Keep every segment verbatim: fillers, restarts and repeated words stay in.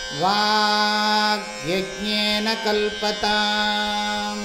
வாக்யஜ்ஞேன கல்பதாம்.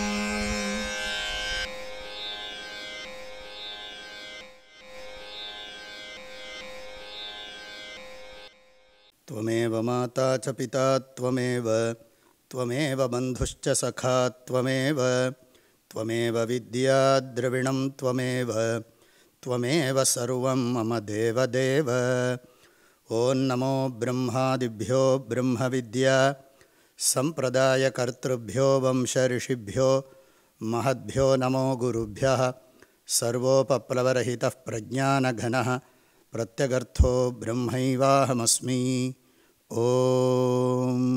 த்வமேவ மாதா ச பிதா த்வமேவ த்வமேவ பந்துஷ்ச சகா த்வமேவ த்வமேவ வித்யா த்ரவிணம் த்வமேவ த்வமேவ சர்வம் மம தேவதேவ. ஓம் நமோ பிரம்மாதிப்யோ பிரம்ம வித்யா சம்பிரதாய கர்த்ருப்யோ வம்ச ரிஷிப்யோ மஹத்யோ நமோ குருப்யः. சர்வோபப்ளவரஹிதः பிரஜ்ஞானகணः பிரத்யகர்த்தோ பிரம்மைவாஹமஸ்மி. ஓம்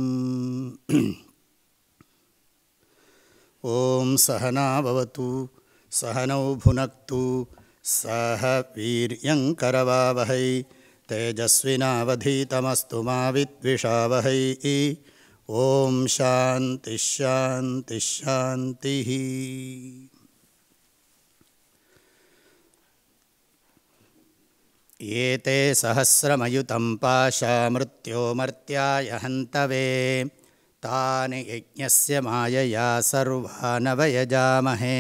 ஓம் சஹனா பவது சஹனௌ புனக்து சஹ வீர்யங்கரவாவஹை தேஜஸ்வினாவதீதமஸ்து மா வித்விஷாவஹை. ஓம் சாந்தி ஷாந்தி ஷாந்தி. ஏதே சஹஸ்ரமயுதம் பாஷா மிருத்யோ மர்த்யாய ஹந்தவே தானி யஜ்ஞஸ்ய மாயயா சர்வான் அவயஜாமஹே.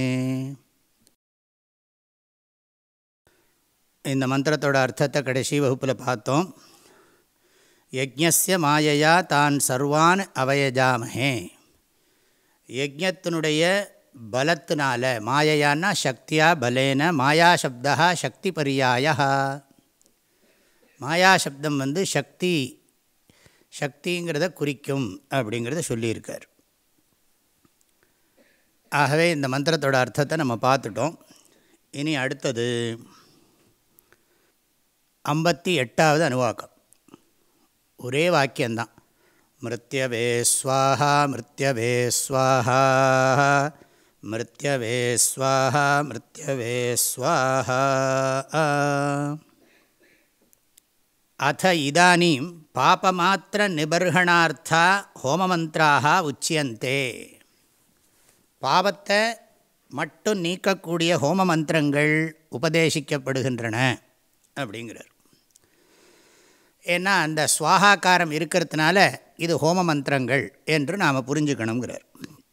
இந்த மந்திரத்தோட அர்த்தத்தை கடைசி வகுப்பில் பார்த்தோம். யஜ்ஞஸ்ய மாயையா தான் சர்வான் அவயஜாமஹே. யஜ்ஞத்தினுடைய பலத்தினால, மாயையான்னா சக்தியா பலேன, மாயா சப்தா சக்தி பரியாய. மாயா சப்தம் வந்து சக்தி சக்திங்கிறத குறிக்கும் அப்படிங்கிறத சொல்லியிருக்கார். ஆகவே இந்த மந்திரத்தோட அர்த்தத்தை நம்ம பார்த்துட்டோம். இனி அடுத்தது ஐம்பத்தி எட்டாவது அணுவாக்கம். ஒரே வாக்கியந்தான். மிருத்யவே ஸ்வாஹா மிருத்யவே ஸ்வாஹா மிருத்யவே ஸ்வாஹா மிருத்யவே ஸ்வாஹா. அத இதானீம் பாபமாத்திர நிபர்ஹணார்த்தா ஹோமமந்திராக உச்சியந்தே. பாவத்தை மட்டும் நீக்கக்கூடிய ஹோம மந்திரங்கள் உபதேசிக்கப்படுகின்றன அப்படிங்கிறார். ஏன்னா அந்த ஸ்வாஹாக்காரம் இருக்கிறதுனால இது ஹோம மந்திரங்கள் என்று நாம் புரிஞ்சுக்கணுங்கிறார்.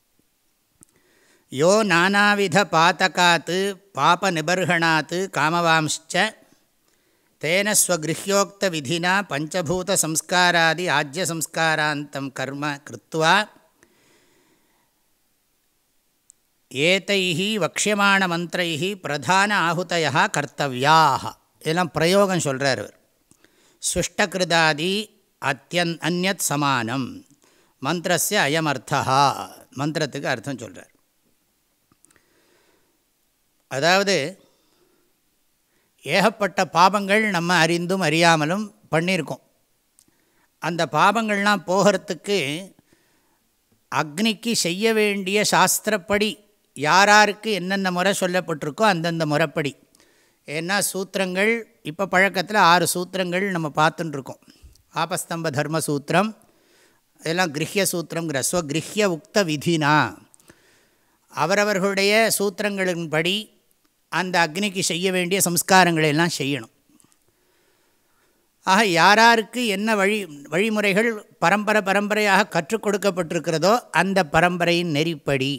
யோ நானாவித பாத்தகாத்து பாப நிபர்ஹணாத்து காமவாம்ச்ச தேன ஸ்வகிருஹ்யோக்த விதினா பஞ்சபூத சம்ஸ்காராதி ஆஜ்ய சம்ஸ்காராந்தம் கர்ம கிருத்வா ஏதைஹி வக்ஷ்யமான மந்திரைஹி பிரதான ஆஹுதயா கர்த்தவ்யாக. இதெல்லாம் பிரயோகம் சொல்கிறார். சுஷ்டகிருதாதி அத்தியன் அந்யத் சமானம் மந்திரஸ்ய அயமர்த்தா. மந்திரத்துக்கு அர்த்தம் சொல்கிறார். அதாவது ஏகப்பட்ட பாபங்கள் நம்ம அறிந்தும் அறியாமலும் பண்ணியிருக்கோம். அந்த பாபங்கள்லாம் போகிறதுக்கு அக்னிக்கு செய்ய வேண்டிய சாஸ்திரப்படி யாராருக்கு என்னென்ன முறை சொல்லப்பட்டிருக்கோ அந்தந்த முறைப்படி. ஏன்னா சூத்திரங்கள் இப்போ பழக்கத்தில் ஆறு சூத்திரங்கள் நம்ம பார்த்துட்டுருக்கோம். ஆபஸ்தம்ப தர்ம சூத்திரம், இதெல்லாம் கிரஹ்ய சூத்திரங்கிற ஸ்வகிரஹ்ய உக்த விதினா அவரவர்களுடைய சூத்திரங்களின்படி அந்த அக்னிக்கு செய்ய வேண்டிய சம்ஸ்காரங்களை எல்லாம் செய்யணும். ஆக யாராருக்கு என்ன வழி வழிமுறைகள் பரம்பரை பரம்பரையாக கற்றுக் கொடுக்கப்பட்டிருக்கிறதோ அந்த பரம்பரையின் நெறிப்படி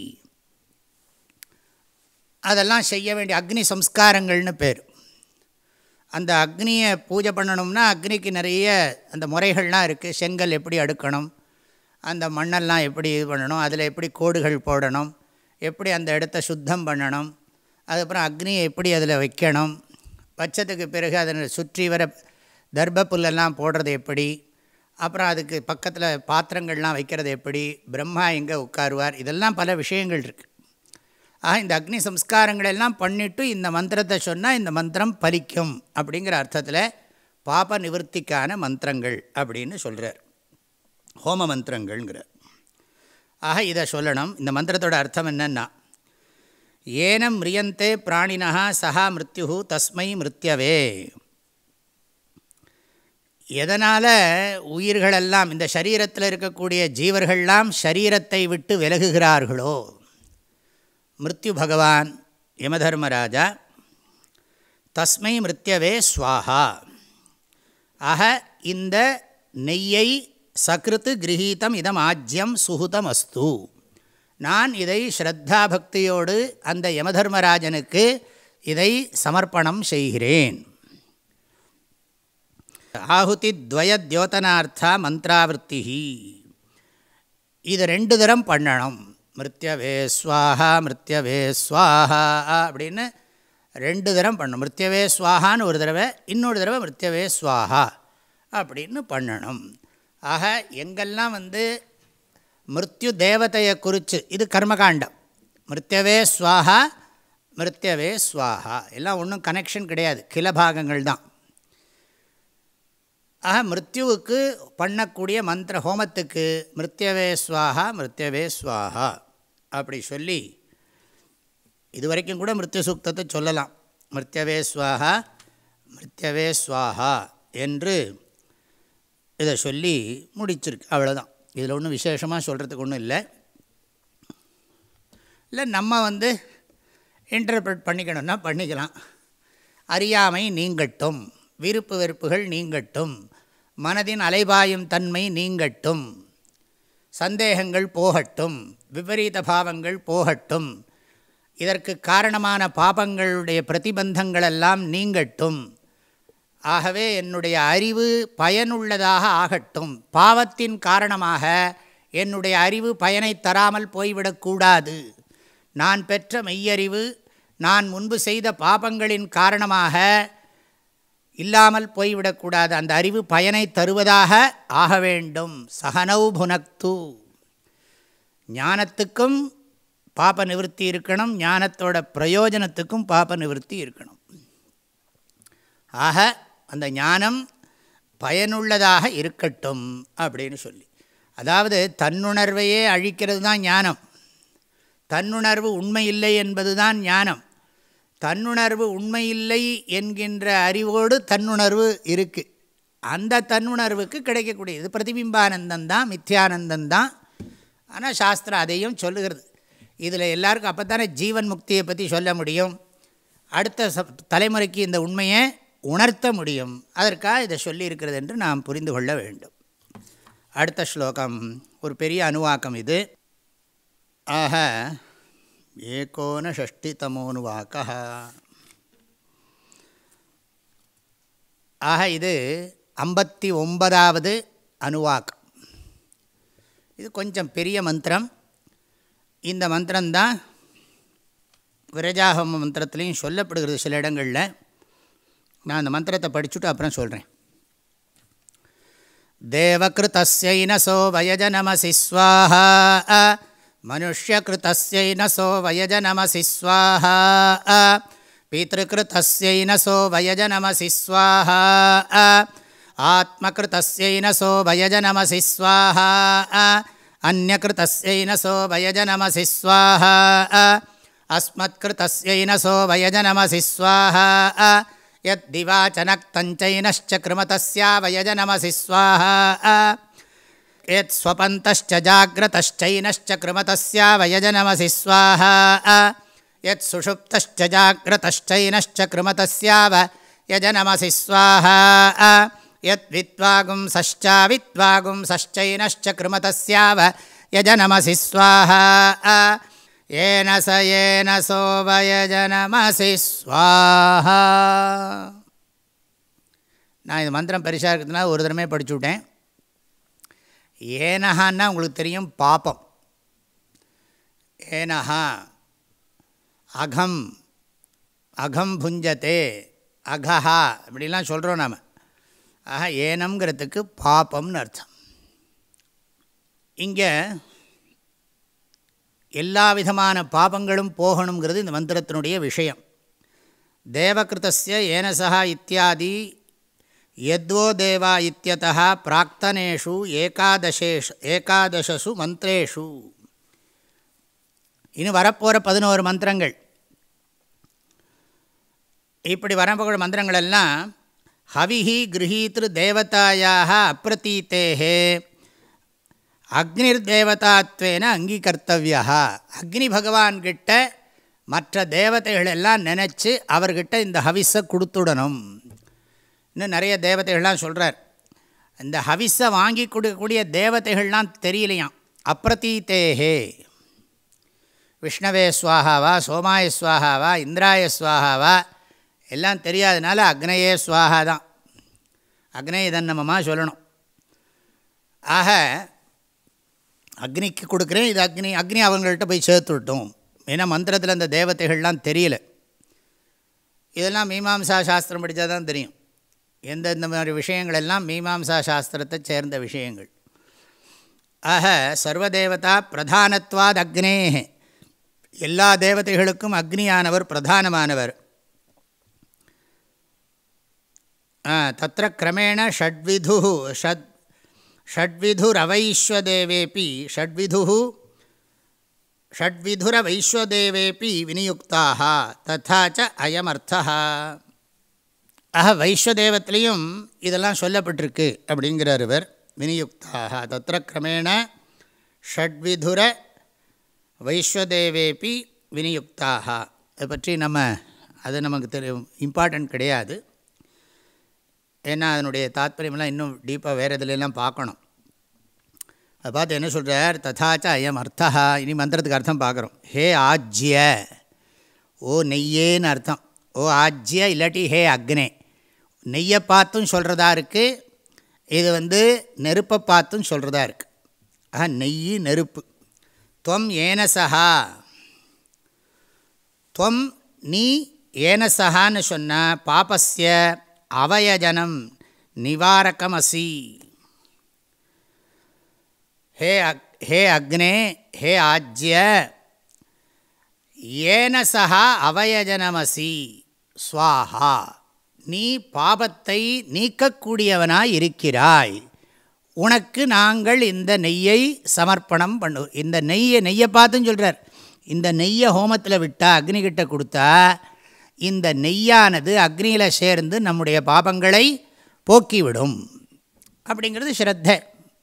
அதெல்லாம் செய்ய வேண்டிய அக்னி சம்ஸ்காரங்கள்னு பேர். அந்த அக்னியை பூஜை பண்ணணும்னா அக்னிக்கு நிறைய அந்த முறைகள்லாம் இருக்குது. செங்கல் எப்படி அடுக்கணும், அந்த மண்ணெல்லாம் எப்படி இது பண்ணணும், அதில் எப்படி கோடுகள் போடணும், எப்படி அந்த இடத்த சுத்தம் பண்ணணும், அதுக்கப்புறம் அக்னியை எப்படி அதில் வைக்கணும், வச்சதுக்கு பிறகு அதனை சுற்றி வர தர்ப புல்லெல்லாம் போடுறது எப்படி, அப்புறம் அதுக்கு பக்கத்தில் பாத்திரங்கள்லாம் வைக்கிறது எப்படி, பிரம்மா எங்கே உட்காருவார், இதெல்லாம் பல விஷயங்கள் இருக்குது. ஆக இந்த அக்னி சம்ஸ்காரங்களெல்லாம் பண்ணிவிட்டு இந்த மந்திரத்தை சொன்னால் இந்த மந்திரம் பலிக்கும் அப்படிங்கிற அர்த்தத்தில் பாப நிவர்த்திக்கான மந்திரங்கள் அப்படின்னு சொல்கிறார். ஹோம மந்திரங்கள்ங்கிறார். ஆக இதை சொல்லணும். இந்த மந்திரத்தோட அர்த்தம் என்னன்னா, ஏனம் மிரியந்தே பிராணினா சஹா மிருத்யு தஸ்மை மிருத்யவே. எதனால் உயிர்களெல்லாம் இந்த சரீரத்தில் இருக்கக்கூடிய ஜீவர்கள்லாம் சரீரத்தை விட்டு விலகுகிறார்களோ, மிருத்யு பகவான் யமதர்மராஜா, தஸ்மை மிருத்யவே ஸ்வாஹா. ஆக இந்த நெய்யை சக்ருத்து கிரகீதம் இதம் ஆஜ்யம் சுஹுதம் அஸ்து. நான் இதை ஸ்ரத்தா பக்தியோடு அந்த யமதர்மராஜனுக்கு இதை சமர்ப்பணம் செய்கிறேன். ஆஹுதி துவய தியோதனார்த்தா மந்த்ராவிருத்தி. இது ரெண்டு தரம் பண்ணணும். மிருத்யவே ஸ்வாஹா மிருத்யவே ஸ்வாஹா அப்படின்னு ரெண்டு தரம் பண்ணணும். மிருத்யவே ஸ்வாஹான்னு ஒரு தடவை, இன்னொரு தடவை மிருத்யவே ஸ்வாஹா அப்படின்னு பண்ணணும். ஆக எங்கெல்லாம் வந்து மிருத்யு தேவதையை குறித்து, இது கர்மகாண்டம், மிருத்யவே ஸ்வாஹா மிருத்யவே ஸ்வாஹா எல்லாம் ஒன்றும் கனெக்ஷன் கிடையாது, கிலபாகங்கள் தான். ஆக மிருத்யுவுக்கு பண்ணக்கூடிய மந்திர ஹோமத்துக்கு மிருத்யவே ஸ்வாஹா மிருத்யவே ஸ்வாஹா அப்படி சொல்லி, இது வரைக்கும் கூட மிருத்யு சூக்தத்தை சொல்லலாம். மிருத்யவே ஸ்வாஹா மிருத்யவே ஸ்வாஹா என்று இதை சொல்லி முடிச்சிருக்கு. அவ்வளோதான். இதில் ஒன்றும் விசேஷமாக சொல்கிறதுக்கு ஒன்றும் இல்லை. இல்லை நம்ம வந்து இன்டர்பிரட் பண்ணிக்கணும்னா பண்ணிக்கலாம். அறியாமை நீங்கட்டும், விருப்பு வெறுப்புகள் நீங்கட்டும், மனதின் அலைபாயும் தன்மை நீங்கட்டும், சந்தேகங்கள் போகட்டும், விபரீத பாவங்கள் போகட்டும், இதற்கு காரணமான பாபங்களுடைய பிரதிபந்தங்களெல்லாம் நீங்கட்டும். ஆகவே என்னுடைய அறிவு பயனுள்ளதாக ஆகட்டும். பாவத்தின் காரணமாக என்னுடைய அறிவு பயனை தராமல் போய்விடக்கூடாது. நான் பெற்ற மெய்யறிவு நான் முன்பு செய்த பாபங்களின் காரணமாக இல்லாமல் போய்விடக்கூடாது. அந்த அறிவு பயனை தருவதாக ஆக வேண்டும். சகனௌ புனக்து. ஞானத்துக்கும் பாப நிவர்த்தி இருக்கணும், ஞானத்தோட பிரயோஜனத்துக்கும் பாப நிவர்த்தி இருக்கணும். ஆக அந்த ஞானம் பயனுள்ளதாக இருக்கட்டும் அப்படின்னு சொல்லி, அதாவது தன்னுணர்வையே அழிக்கிறது தான் ஞானம். தன்னுணர்வு உண்மை இல்லை என்பது தான் ஞானம். தன்னுணர்வு உண்மையில்லை என்கின்ற அறிவோடு தன்னுணர்வு இருக்குது. அந்த தன்னுணர்வுக்கு கிடைக்கக்கூடியது பிரதிபிம்பானந்தந்தான், மித்யானந்தந்தான். ஆனால் சாஸ்திரம் அதையும் சொல்லுகிறது. இதில் எல்லாருக்கும் அப்போ தானே ஜீவன் முக்தியை பற்றி சொல்ல முடியும், அடுத்த ச தலைமுறைக்கு இந்த உண்மையை உணர்த்த முடியும். அதற்காக இதை சொல்லியிருக்கிறது என்று நாம் புரிந்து கொள்ள வேண்டும். அடுத்த ஸ்லோகம் ஒரு பெரிய அணுவாக்கம் இது. ஆக ஏகோன ஷஷ்டிதமோனுவாக்கா. ஆக இது ஐம்பத்தி ஒன்பதாவது அணுவாக்கம். இது கொஞ்சம் பெரிய மந்திரம். இந்த மந்திரம்தான் விரஜாஹோம மந்திரத்துலேயும் சொல்லப்படுகிறது சில இடங்களில். நான் அந்த மந்திரத்தை படிச்சுட்டு அப்புறம் சொல்கிறேன். தேவகிருதஸ்யை நசோ வயஜனமசி ஸ்வாஹா மனுஷ்யகிருதஸ்யை நசோ வயஜனமசி ஸ்வாஹா பித்ருகிருதஸ்யை நசோ வயஜனமசி ஸ்வாஹா ஆத்மகிருதஸ்யை நசோ வயஜனமசி ஸ்வாஹா அன்யகிருதஸ்யை நசோ வயஜனமசி ஸ்வாஹா அஸ்மத்கிருதஸ்யை நசோ வயஜனமசி ஸ்வாஹா யத்திவாச்சனக்தஞ்சைனश्च கிருமதஸ்யா வயஜனமசி ஸ்வாஹா யத் ஸ்வபந்தश्च ஜாக்ரதश्चைனश्च கிருமதஸ்யா வயஜனமசி ஸ்வாஹா யத் சுஷுப்தश्च ஜாக்ரதश्चைனश्च கிருமதஸ்யா வயஜனமசி ஸ்வாஹா யத் வித்வாகும்சश्च வித்வாகும்சश्चைனश्च கிருமதஸ்யா வயஜனமசி ஸ்வாஹா ஏன ச ஏன சோ வயஜனமசி ஸ்வாஹா. நான் இந்த மந்திரம் பெருசாக இருக்கிறதுனால ஒரு தடவை படிச்சு விட்டேன். ஏனஹான்னா உங்களுக்கு தெரியும் பாப்பம். ஏனஹா அகம் அகம் புஞ்சத்தே அகஹா இப்படிலாம் சொல்கிறோம் நாம். ஆக ஏனம்ங்கிறதுக்கு பாப்பம்னு அர்த்தம். இங்கே எல்லா விதமான பாபங்களும் போகணுங்கிறது இந்த மந்திரத்தினுடைய விஷயம். தேவகிருதஸ்ய ஏனசா இத்தியாதி யத்வோ தேவா இத்யதா பிராக்தனேஷு ஏகாதசேஷு ஏகாதசசு மந்திரேஷு. இனி வரப்போகிற பதினோரு மந்திரங்கள். இப்படி வரப்போகிற மந்திரங்கள் எல்லாம் ஹவிஹி கிரஹீத்ரு தேவதாயாக அப்ரதீத்தேஹே அக்னிர் தேவதாத்வேன அங்கீகர்த்தவியா. அக்னி பகவான்கிட்ட மற்ற தேவதைகளெல்லாம் நினச்சி அவர்கிட்ட இந்த ஹவிஸை கொடுத்துடணும். இன்னும் நிறைய தேவதைகள்லாம் சொல்கிறார். இந்த ஹவிஸை வாங்கி கொடுக்கக்கூடிய தேவதைகள்லாம் தெரியலையாம். அப்ரதீத்தேஹே, விஷ்ணவே ஸ்வாஹாவா, சோமாய ஸ்வாஹாவா, இந்திராய ஸ்வாஹாவா எல்லாம் தெரியாதனால அக்னயே ஸ்வாஹா தான், அக்னே இதன்னமமாக சொல்லணும். ஆக அக்னிக்கு கொடுக்குறேன், இது அக்னி அக்னி அவங்கள்ட்ட போய் சேர்த்து விட்டோம். ஏன்னா மந்திரத்தில் அந்த தேவதைகள்லாம் தெரியல. இதெல்லாம் மீமாம்சா சாஸ்திரம் படித்தா தான் தெரியும். எந்தெந்த மாதிரி விஷயங்கள் எல்லாம் மீமாம்சா சாஸ்திரத்தை சேர்ந்த விஷயங்கள். ஆக சர்வதேவதா பிரதானத்வாத் அக்னே, எல்லா தேவதைகளுக்கும் அக்னியானவர் பிரதானமானவர். தத்ர கிரமேண ஷட்விது ஷட் ஷட்விதுரவைஸ்வதேவேபி ஷட்விது ஷட்விதுரவைஸ்வதேவேபி விநியுக்தாக ததா ச அயமர்த்தः. ஆக வைஸ்வதேவத்திலையும் இதெல்லாம் சொல்லப்பட்டிருக்கு அப்படிங்கிறார் இவர். விநியுக்தாக தத்ர கிரமேண ஷட்விதுர வைஸ்வதேவேபி விநியுக்தாக. அதை பற்றி நம்ம அது நமக்கு தெரியும், இம்பார்ட்டன்ட் கிடையாது. ஏன்னா அதனுடைய தாத்பரியமெல்லாம் இன்னும் டீப்பாக வேறு இதிலெல்லாம் பார்க்கணும். அதை பார்த்து என்ன சொல்கிறார், ததாச்ச அயம் அர்த்தா. இனி மந்திரத்துக்கு அர்த்தம் பார்க்குறோம். ஹே ஆஜ்ய, ஓ நெய்யேன்னு அர்த்தம். ஓ ஆஜ்ய இல்லாட்டி ஹே அக்னே, நெய்யை பார்த்தும் சொல்கிறதா இருக்குது, இது வந்து நெருப்பை பார்த்தும் சொல்கிறதா இருக்குது. ஆஹா, நெய் நெருப்பு. துவம் ஏனசஹா, துவம் நீ ஏனசஹான்னு சொன்ன பாபஸ்ய அவயஜனம் நிவாரகமசி. ஹே அக் ஹே அக்னே, ஹே ஆஜ்ய, ஏனசஹா அவயஜனமசி ஸ்வாஹா, நீ பாபத்தை நீக்கக்கூடியவனாய் இருக்கிறாய், உனக்கு நாங்கள் இந்த நெய்யை சமர்ப்பணம் பண்ணு. இந்த நெய்யை நெய்யை பார்த்துன்னு சொல்கிறார். இந்த நெய்யை ஹோமத்தில் விட்டால், அக்னிகிட்ட கொடுத்தா, இந்த நெய்யானது அக்னியில் சேர்ந்து நம்முடைய பாபங்களை போக்கிவிடும் அப்படிங்கிறது ஸ்ரத்தை.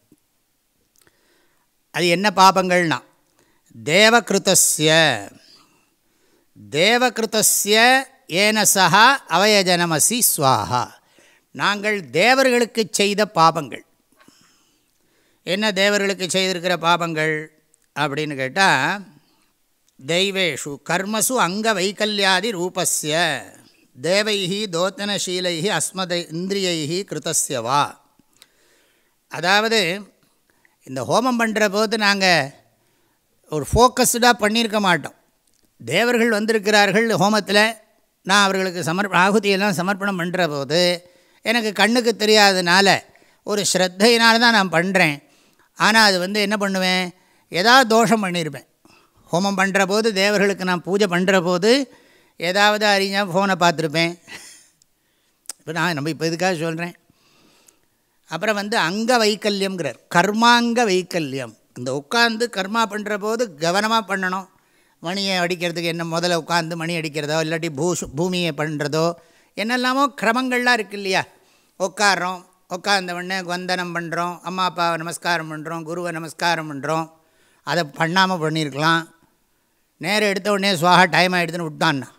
அது என்ன பாபங்கள்னா, தேவகிருதஸ்ய தேவகிருதஸ்ய ஏனசஹா அவயஜனமசி ஸ்வாஹா, நாங்கள் தேவர்களுக்கு செய்த பாபங்கள். என்ன தேவர்களுக்கு செய்திருக்கிற பாபங்கள் அப்படின்னு கேட்டால், தெய்வேஷு கர்மசு அங்க வைக்கல்யாதி ரூபஸ்ய தேவைஹி தோத்தனசீலைஹி அஸ்மத இந்திரியைஹி கிருதஸ்ய வா. அதாவது இந்த ஹோமம் பண்ணுற போது நாங்கள் ஒரு ஃபோக்கஸ்டாக பண்ணியிருக்க மாட்டோம். தேவர்கள் வந்திருக்கிறார்கள் ஹோமத்தில், நான் அவர்களுக்கு சமர்ப்ப ஆகுதியெல்லாம் சமர்ப்பணம் பண்ணுற போது எனக்கு கண்ணுக்கு தெரியாதனால ஒரு ஸ்ரத்தையினால தான் நான் பண்ணுறேன். ஆனால் அது வந்து என்ன பண்ணுவேன், ஏதாவது தோஷம் பண்ணியிருப்பேன். ஹோமம் பண்ணுற போது தேவர்களுக்கு நான் பூஜை பண்ணுற போது ஏதாவது அறிஞால் ஃபோனை பார்த்துருப்பேன். இப்போ நான் நம்ம இப்போ இதுக்காக சொல்கிறேன். அப்புறம் வந்து அங்க வைக்கல்யம்ங்கிறார், கர்மாங்க வைக்கல்யம். இந்த உட்காந்து கர்மா பண்ணுற போது கவனமாக பண்ணணும். மணியை அடிக்கிறதுக்கு என்ன முதல்ல உட்காந்து மணி அடிக்கிறதோ, இல்லாட்டி பூ பூமியை பண்ணுறதோ, என்னெல்லாமோ கிரமங்கள்லாம் இருக்குது இல்லையா. உட்காரோம், உட்கார்ந்தவுடனே வந்தனம் பண்ணுறோம், அம்மா அப்பாவை நமஸ்காரம் பண்ணுறோம், குருவை நமஸ்காரம் பண்ணுறோம். அதை பண்ணாமல் பண்ணியிருக்கலாம். நேரம் எடுத்த உடனே சுவாகா டைம் ஆகிடுதுன்னு விட்டான்னா.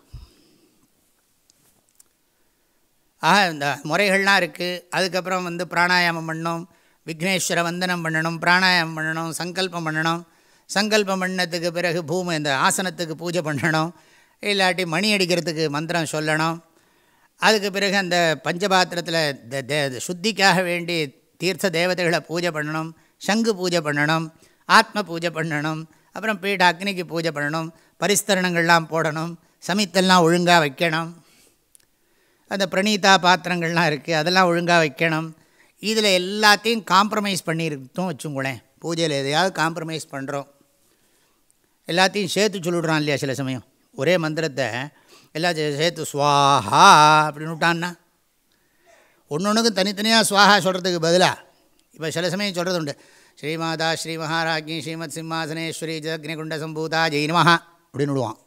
ஆக இந்த முறைகள்லாம் இருக்குது. அதுக்கப்புறம் வந்து பிராணாயாமம் பண்ணணும், விக்னேஸ்வர வந்தனம் பண்ணணும், பிராணாயாமம் பண்ணணும், சங்கல்பம் பண்ணணும். சங்கல்பம் பண்ணதுக்கு பிறகு பூமி இந்த ஆசனத்துக்கு பூஜை பண்ணணும், இல்லாட்டி மணி அடிக்கிறதுக்கு மந்திரம் சொல்லணும். அதுக்கு பிறகு அந்த பஞ்சபாத்திரத்தில் சுத்திக்காக வேண்டி தீர்த்த தேவதைகளை பூஜை பண்ணணும், சங்கு பூஜை பண்ணணும், ஆத்ம பூஜை பண்ணணும், அப்புறம் பீட அக்னிக்கு பூஜை பண்ணணும், பரிஸ்தரணங்கள்லாம் போடணும், சமித்தெல்லாம் ஒழுங்காக வைக்கணும். அந்த பிரணீதா பாத்திரங்கள்லாம் இருக்குது, அதெல்லாம் ஒழுங்காக வைக்கணும். இதில் எல்லாத்தையும் காம்ப்ரமைஸ் பண்ணியிருக்கோம் வச்சுங்களேன். பூஜையில் எதையாவது காம்ப்ரமைஸ் பண்ணுறோம், எல்லாத்தையும் சேர்த்து சொல்லிவிட்றான் இல்லையா. சில சமயம் ஒரே மந்திரத்தை எல்லாத்தையும் சேர்த்து ஸ்வாஹா அப்படின்னு விட்டான்னா, ஒன்று ஒன்றுக்கும் தனித்தனியாக ஸ்வாஹா சொல்கிறதுக்கு பதிலாக இப்போ சில சமயம் சொல்கிறது உண்டு. ஸ்ரீமாதா ஸ்ரீ மகாராஜ்ஞி ஸ்ரீமத் சிம்மாசனேஸ்வரி ஜக்னிகுண்ட சம்பூதா ஜெய் நமஹா அப்படின்னு விடுவான்.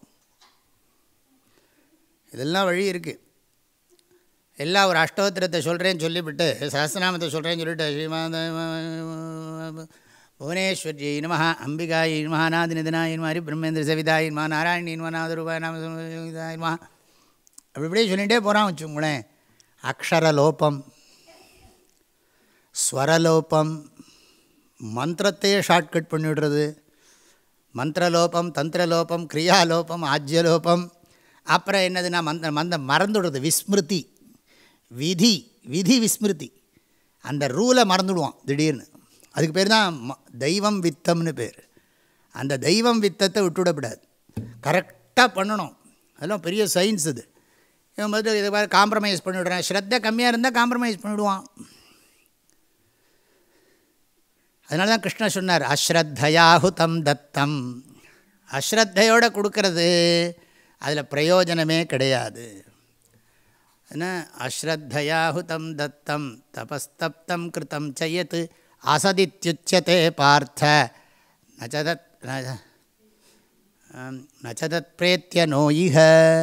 இதெல்லாம் வழி இருக்குது. எல்லாம் ஒரு அஷ்டோத்திரத்தை சொல்கிறேன்னு சொல்லிவிட்டு, சஹஸ்ரநாமத்தை சொல்கிறேன்னு சொல்லிவிட்டு ஸ்ரீமாத புவனேஸ்வரி நமஹா, அம்பிகாய் நமஹா, நாதிநிதனாய் நமஹா, ஹரி பிரம்மேந்திர சவிதாய் நமஹா, நாராயணி நமஹா, நாதரூபாய் நாமதாய் நமஹா, அப்படி இப்படியே சொல்லிகிட்டே போகிறான் வச்சுங்களேன். அக்ஷர லோபம். ஸ்வரலோபம், மந்திரத்தையே ஷார்ட்கட் பண்ணிவிடுறது. மந்திரலோபம், தந்திரலோபம், கிரியாலோபம், ஆஜ்யலோபம். அப்புறம் என்னதுன்னா மந்த மந்த மறந்துடுறது, விஸ்மிருதி, விதி விதி விஸ்மிருதி. அந்த ரூலை மறந்துடுவான் திடீர்னு. அதுக்கு பேர் தான் தெய்வம் வித்தம்னு பேர். அந்த தெய்வம் வித்தத்தை விட்டுவிடக்கூடாது, கரெக்டாக பண்ணணும். அதெல்லாம் பெரிய சயின்ஸ் இது. இவன் வந்து இதை மாதிரி காம்ப்ரமைஸ் பண்ணிவிடுறான். ஸ்ரத்தை கம்மியாக இருந்தால் காம்ப்ரமைஸ் பண்ணிவிடுவான். அதனால தான் கிருஷ்ணர் சொன்னார், அஸ்ரத்தையாஹுதம் தத்தம். அஸ்ரத்தையோடு கொடுக்கறது அதில் பிரயோஜனமே கிடையாது. என்ன அஸ்ரத்தையாஹுதம் தத்தம் தபஸ்தப்தம் கிருத்தம் செய்யத் அசதித்யுச்சதே பார்த்த நச்சதத் நச்சதத் பிரேத்திய நோயிக.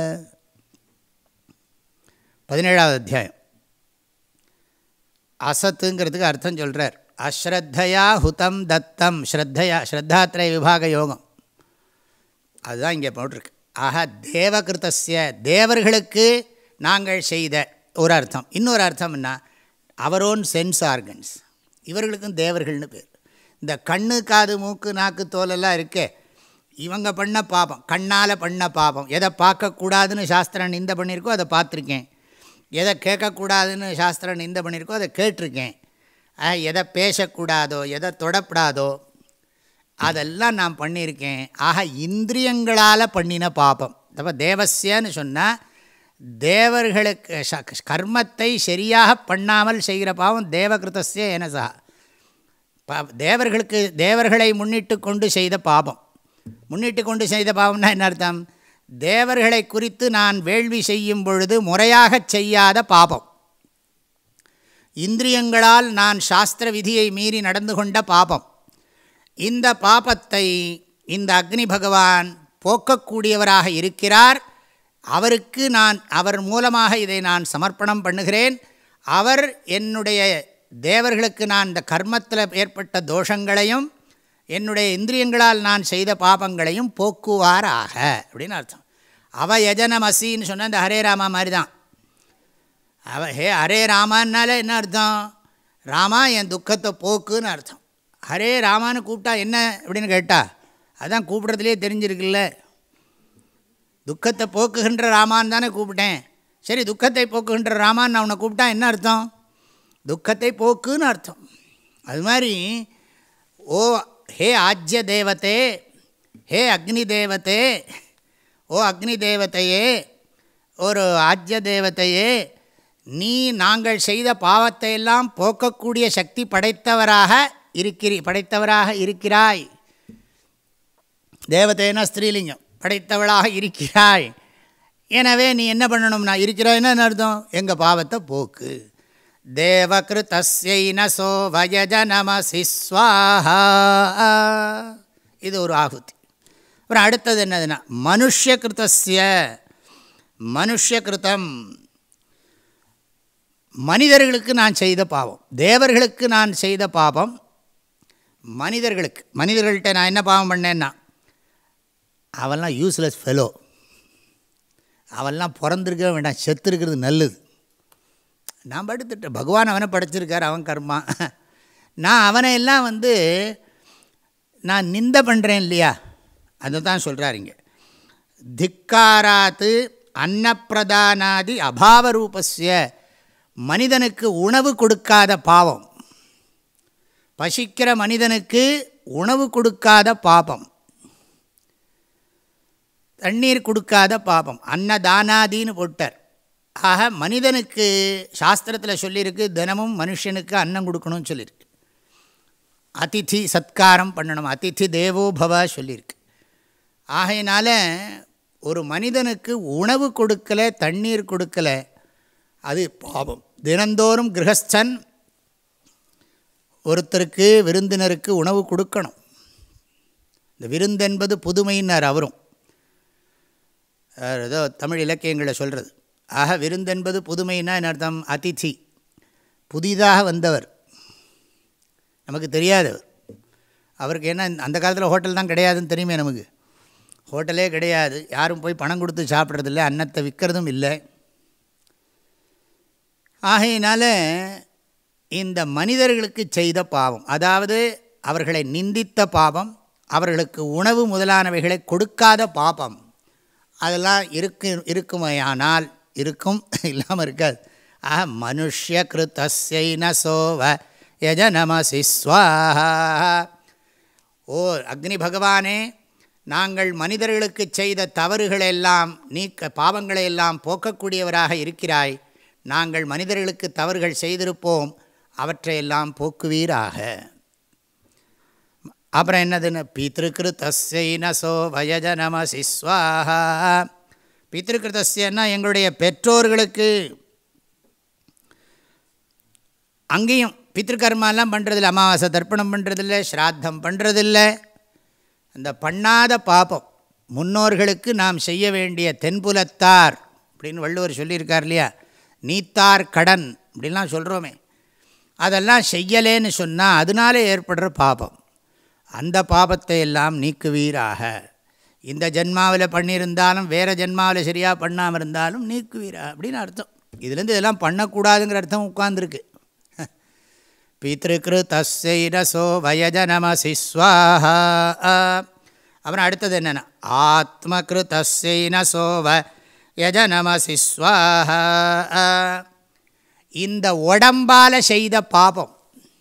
பதினேழாவது அத்தியாயம். அசத்துங்கிறதுக்கு அர்த்தம் சொல்கிறார். அஸ்ரத்தையா ஹுதம் தத்தம். ஸ்ரத்தையா, ஸ்ரத்தாத்ரய விபாக யோகம், அதுதான் இங்கே போட்டிருக்கு. ஆக தேவகிருத்தஸ்ய, தேவர்களுக்கு நாங்கள் செய்த ஒரு அர்த்தம். இன்னொரு அர்த்தம் என்ன, அவர் ஓன் சென்ஸ் ஆர்கன்ஸ், இவர்களுக்கும் தேவர்கள்னு பேர். இந்த கண்ணு காது மூக்கு நாக்கு தோலெல்லாம் இருக்கே, இவங்க பண்ண பாபம், கண்ணால் பண்ண பாபம். எதை பார்க்கக்கூடாதுன்னு சாஸ்திரம் நிந்த பண்ணியிருக்கோ அதை பார்த்துருக்கேன், எதை கேட்கக்கூடாதுன்னு சாஸ்திரம் நிந்த பண்ணியிருக்கோ அதை கேட்டிருக்கேன், எதை பேசக்கூடாதோ எதை தொடப்படாதோ அதெல்லாம் நான் பண்ணியிருக்கேன். ஆக இந்திரியங்களால் பண்ணின பாபம். அப்போ தேவஸ்யன்னு சொன்னால் தேவர்களுக்கு கர்மத்தை சரியாக பண்ணாமல் செய்கிற பாவம் தேவகிருத்தஸ்ய ஏனசா. தேவர்களுக்கு, தேவர்களை முன்னிட்டு கொண்டு செய்த பாபம். முன்னிட்டு கொண்டு செய்த பாவம்னா என்ன அர்த்தம், தேவர்களை குறித்து நான் வேள்வி செய்யும் பொழுது முறையாக செய்யாத பாபம். இந்திரியங்களால் நான் சாஸ்திர விதியை மீறி நடந்து கொண்ட பாபம். இந்த பாபத்தை இந்த அக்னி பகவான் போக்கக்கூடியவராக இருக்கிறார். அவருக்கு நான், அவர் மூலமாக இதை நான் சமர்ப்பணம் பண்ணுகிறேன். அவர் என்னுடைய தேவர்களுக்கு நான் இந்த கர்மத்தில் ஏற்பட்ட தோஷங்களையும் என்னுடைய இந்திரியங்களால் நான் செய்த பாபங்களையும் போக்குவாராக அப்படின்னு அர்த்தம். அவ யஜனமசின்னு சொன்ன இந்த ஹரே ராமா மாதிரி தான். அவ ஹே ஹரே ராமான்னால என்ன அர்த்தம், ராமா என் துக்கத்தை போக்குன்னு அர்த்தம். ஹரே ராமான்னு கூப்பிட்டா என்ன அப்படின்னு கேட்டா அதான் கூப்பிட்றதுலேயே தெரிஞ்சிருக்குல்ல, துக்கத்தை போக்குகின்ற ராமான்னு தானே கூப்பிட்டேன். சரி, துக்கத்தை போக்குகின்ற ராமான்னு நான் உன்னை கூப்பிட்டா என்ன அர்த்தம், துக்கத்தை போக்குன்னு அர்த்தம். அது மாதிரி ஓ ஹே ஆஜ்ய தேவதே, ஹே அக்னி தேவதே, ஓ அக்னி தேவதையே, ஒரு ஆஜ்ய தேவதையே, நீ நாங்கள் செய்த பாவத்தை எல்லாம் போக்கக்கூடிய சக்தி படைத்தவராக இருக்கிறி படைத்தவராக இருக்கிறாய். தேவதைனா ஸ்திரீலிங்கம், படைத்தவளாக இருக்கிறாய். எனவே நீ என்ன பண்ணணும்னா, இருக்கிறாய்னா என்ன அர்த்தம், எங்கள் பாவத்தை போக்கு. தேவகிருதஸ்யை நசோ வயஜனமசி ஸ்வாஹா. இது ஒரு ஆகுதி. அப்புறம் அடுத்தது என்னதுன்னா மனுஷ்யகிருதஸ்ய, மனுஷ்யகிருதம், மனிதர்களுக்கு நான் செய்த பாவம். தேவர்களுக்கு நான் செய்த பாவம் மனிதர்களுக்கு. மனிதர்கள்ட்ட நான் என்ன பாவம் பண்ணேன்னா, அவெல்லாம் யூஸ்லெஸ் ஃபெலோ, அவெல்லாம் பிறந்திருக்க வேண்டாம், செத்துருக்கிறது நல்லது. நான் படுத்துட்டேன், பகவான் அவனை படைச்சிருக்கார், அவன் கர்மா. நான் அவனை எல்லாம் வந்து நான் நிந்த பண்ணுறேன் இல்லையா, அதை தான் சொல்கிறார் இங்கே. திக்காராத்து அன்னப்பிரதானாதி அபாவரூபஸ்ய, மனிதனுக்கு உணவு கொடுக்காத பாவம், பசிக்கிற மனிதனுக்கு உணவு கொடுக்காத பாபம், தண்ணீர் கொடுக்காத பாபம், அன்னதானாதின்னு போட்டார். ஆக மனிதனுக்கு சாஸ்திரத்தில் சொல்லியிருக்கு, தினமும் மனுஷனுக்கு அன்னம் கொடுக்கணும்னு சொல்லியிருக்கு. அதிதி சத்காரம் பண்ணணும், அதிதி தேவோ பவ சொல்லியிருக்கு. ஆகையினால ஒரு மனிதனுக்கு உணவு கொடுக்கலை, தண்ணீர் கொடுக்கலை, அது பாவம். தினந்தோறும் கிரகஸ்தன் ஒருத்தருக்கு விருந்தினருக்கு உணவு கொடுக்கணும். இந்த விருந்து என்பது புதுமையினார் அவரும், ஏதோ தமிழ் இலக்கியங்களை சொல்கிறது. ஆக விருந்தென்பது புதுமைன்னா என்ன அர்த்தம், அதிதி, புதிதாக வந்தவர், நமக்கு தெரியாதவர். அவருக்கு என்ன அந்த காலத்தில் ஹோட்டல் தான் கிடையாதுன்னு தெரியுமே, நமக்கு ஹோட்டலே கிடையாது, யாரும் போய் பணம் கொடுத்து சாப்பிட்றதில்லை, அன்னத்தை விற்கிறதும் இல்லை. ஆகையினால இந்த மனிதர்களுக்கு செய்த பாவம், அதாவது அவர்களை நிந்தித்த பாவம், அவர்களுக்கு உணவு முதலானவைகளை கொடுக்காத பாபம், அதெல்லாம் இருக்கு இருக்குமையானால் இருக்கும், இல்லாமல் இருக்காது. ஆஹ மனுஷ்ய கிருத்தஸ்ய சோவ யஜனமசி ஸ்வாஹா. ஓ அக்னி பகவானே, நாங்கள் மனிதர்களுக்கு செய்த தவறுகளெல்லாம் நீக்க, பாவங்களையெல்லாம் போக்கக்கூடியவராக இருக்கிறாய். நாங்கள் மனிதர்களுக்கு தவறுகள் செய்திருப்போம், அவற்றையெல்லாம் போக்குவீராக. அப்புறம் என்னதுன்னு பித்ருகிருத்தஸ்யைனசோ வயஜனமசி ஸ்வாஹா. பித்ருகிருத்தஸ்யன்னா எங்களுடைய பெற்றோர்களுக்கு, அங்கேயும் பித்ருக்கர்மாலாம் பண்ணுறதில்ல, அமாவாசை தர்ப்பணம் பண்ணுறதில்ல, ஸ்ராத்தம் பண்ணுறதில்ல. அந்த பண்ணாத பாபம், முன்னோர்களுக்கு நாம் செய்ய வேண்டிய தென்புலத்தார் அப்படின்னு வள்ளுவர் சொல்லியிருக்கார் இல்லையா, நீத்தார் கடன் அப்படின்லாம் சொல்கிறோமே, அதெல்லாம் செய்யலேன்னு சொன்னால் அதனால ஏற்படுற பாபம், அந்த பாபத்தை எல்லாம் நீக்குவீராக. இந்த ஜென்மாவில் பண்ணியிருந்தாலும் வேறு ஜென்மாவில் சரியாக பண்ணாமல் இருந்தாலும் நீக்குவீராக அப்படின்னு அர்த்தம். இதுலேருந்து இதெல்லாம் பண்ணக்கூடாதுங்கிற அர்த்தம் உட்கார்ந்துருக்கு. பித்ருகிருதஸ்யைனசோ வயஜனமசி ஸ்வாஹா. அப்புறம் அடுத்தது என்னென்னா ஆத்மகிருதஸ்யைனசோ வயஜனமசி ஸ்வாஹா. இந்த உடம்பால் செய்த பாபம்,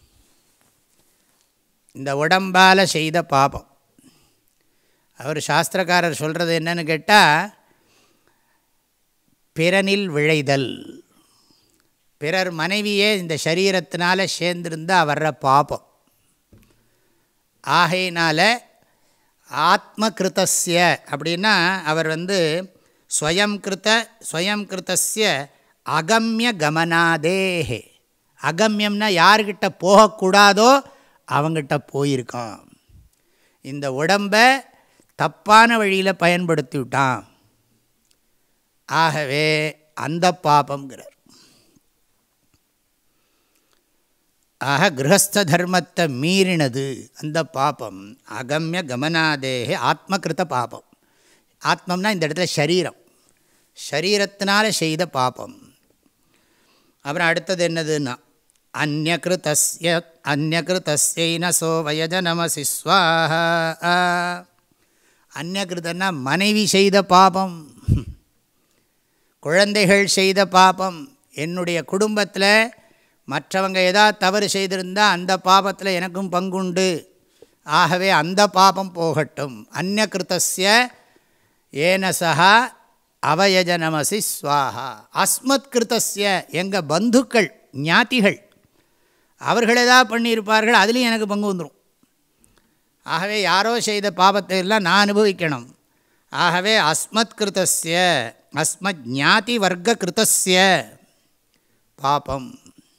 இந்த உடம்பால் செய்த பாபம், அவர் சாஸ்திரக்காரர் சொல்கிறது என்னன்னு கேட்டால், பிறனில் விழைதல், பிறர் மனைவியே இந்த சரீரத்தினால் சேர்ந்திருந்தால் வர்ற பாபம். ஆகையினால் ஆத்மகிருதஸ்ய அப்படின்னா அவர் வந்து ஸ்வயம் கிருத ஸ்வயம் கிருதஸ்ய அகம்ய கமனாதேஹே. அகம்யம்னா யார்கிட்ட போகக்கூடாதோ அவங்கிட்ட போயிருக்கான். இந்த உடம்பை தப்பான வழியில் பயன்படுத்தி விட்டான். ஆகவே அந்த பாபங்கிறார். ஆக கிரகஸ்த தர்மத்தை மீறினது அந்த பாபம். அகம்ய கமனாதேஹே ஆத்மகிருத பாபம். ஆத்மம்னா இந்த இடத்துல சரீரம், சரீரத்தினால செய்த பாபம். அப்புறம் அடுத்தது என்னதுன்னா அந்யகிருதஸ்ய அந்யகிருதஸ்யைனசோ வயஜனமசி ஸ்வாஹா. அந்யகிருதன்னா மனைவி செய்த பாபம், குழந்தைகள் செய்த பாபம். என்னுடைய குடும்பத்தில் மற்றவங்க ஏதாவது தவறு செய்திருந்தால் அந்த பாபத்தில் எனக்கும் பங்குண்டு. ஆகவே அந்த பாபம் போகட்டும். அந்யகிருதஸ்ய ஏனசா அவயஜனமசி ஸ்வாஹா. அஸ்மத் கிருதஸ்ய எங்கள் பந்துக்கள் ஞாத்திகள் அவர்கள் ஏதாவது பண்ணியிருப்பார்கள், அதுலேயும் எனக்கு பங்கு வந்துடும். ஆகவே யாரோ செய்த பாபத்தை எல்லாம் நான் அனுபவிக்கணும். ஆகவே அஸ்மத் கிருதஸ்ய அஸ்மத் ஞாதி வர்க்க கிருதஸ்ய பாபம்.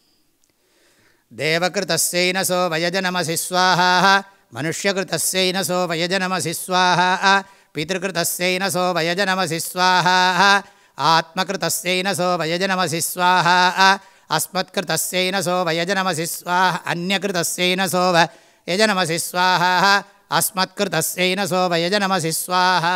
தேவகிருதஸ்யைனசோ வயஜனமசி ஸ்வாஹா. மனுஷ்யகிருதஸ்யைனசோ வயஜனமசி ஸ்வாஹா. பித்ருகிருதஸ்யைனசோ வயஜனமசி ஸ்வாஹா. ஆத்மகிருதஸ்யைனசோ வயஜனமசி ஸ்வாஹா. அஸ்மத்கிருதஸ்யைனசோ வயஜனமசி ஸ்வாஹா. அந்யகிருதஸ்யைனசோ வயஜனமசி ஸ்வாஹா. அஸ்மத்கிருதஸ்யைனசோ வயஜனமசி ஸ்வாஹா.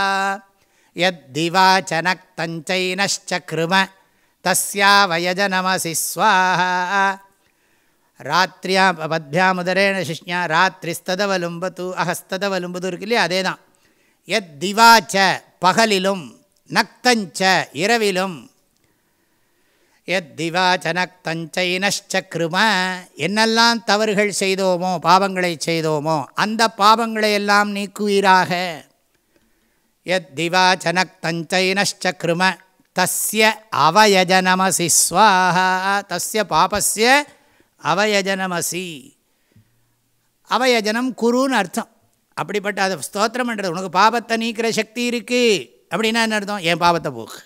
யத்திவாச்சனக்தஞ்சைனஷ்சக்ரும தஸ்யா வயஜனமசி ஸ்வாஹா. ராத்திரியா பத்யாமுதரேண சிஷ்யா ராத்திரிஸ்ததவலும்பது அஹஸ்ததவலும்பது இருக்கு இல்லையா, அதே தான். எத் திவாச்ச பகலிலும், நக்தஞ்ச இரவிலும், எத் திவாச்ச நக்தஞ்சைனஷ்சக்ரும என்னெல்லாம் தவறுகள் செய்தோமோ, பாவங்களை செய்தோமோ அந்த பாவங்களை எல்லாம் நீக்குவீராக. எத் திவாச்ச நக்தஞ்சைனஷ்சக்ரும தஸ்ய அவயஜனமசி ஸ்வாஹா. தஸ்ய பாபஸ்ய அவயஜனமசி. அவயஜனம் குருன்னு அர்த்தம். அப்படிப்பட்ட அதை ஸ்தோத்திரம் பண்ணுறது. உனக்கு பாபத்தை நீக்கிற சக்தி இருக்குது அப்படின்னா என்ன அர்த்தம்? என் பாவத்தை போக்கு.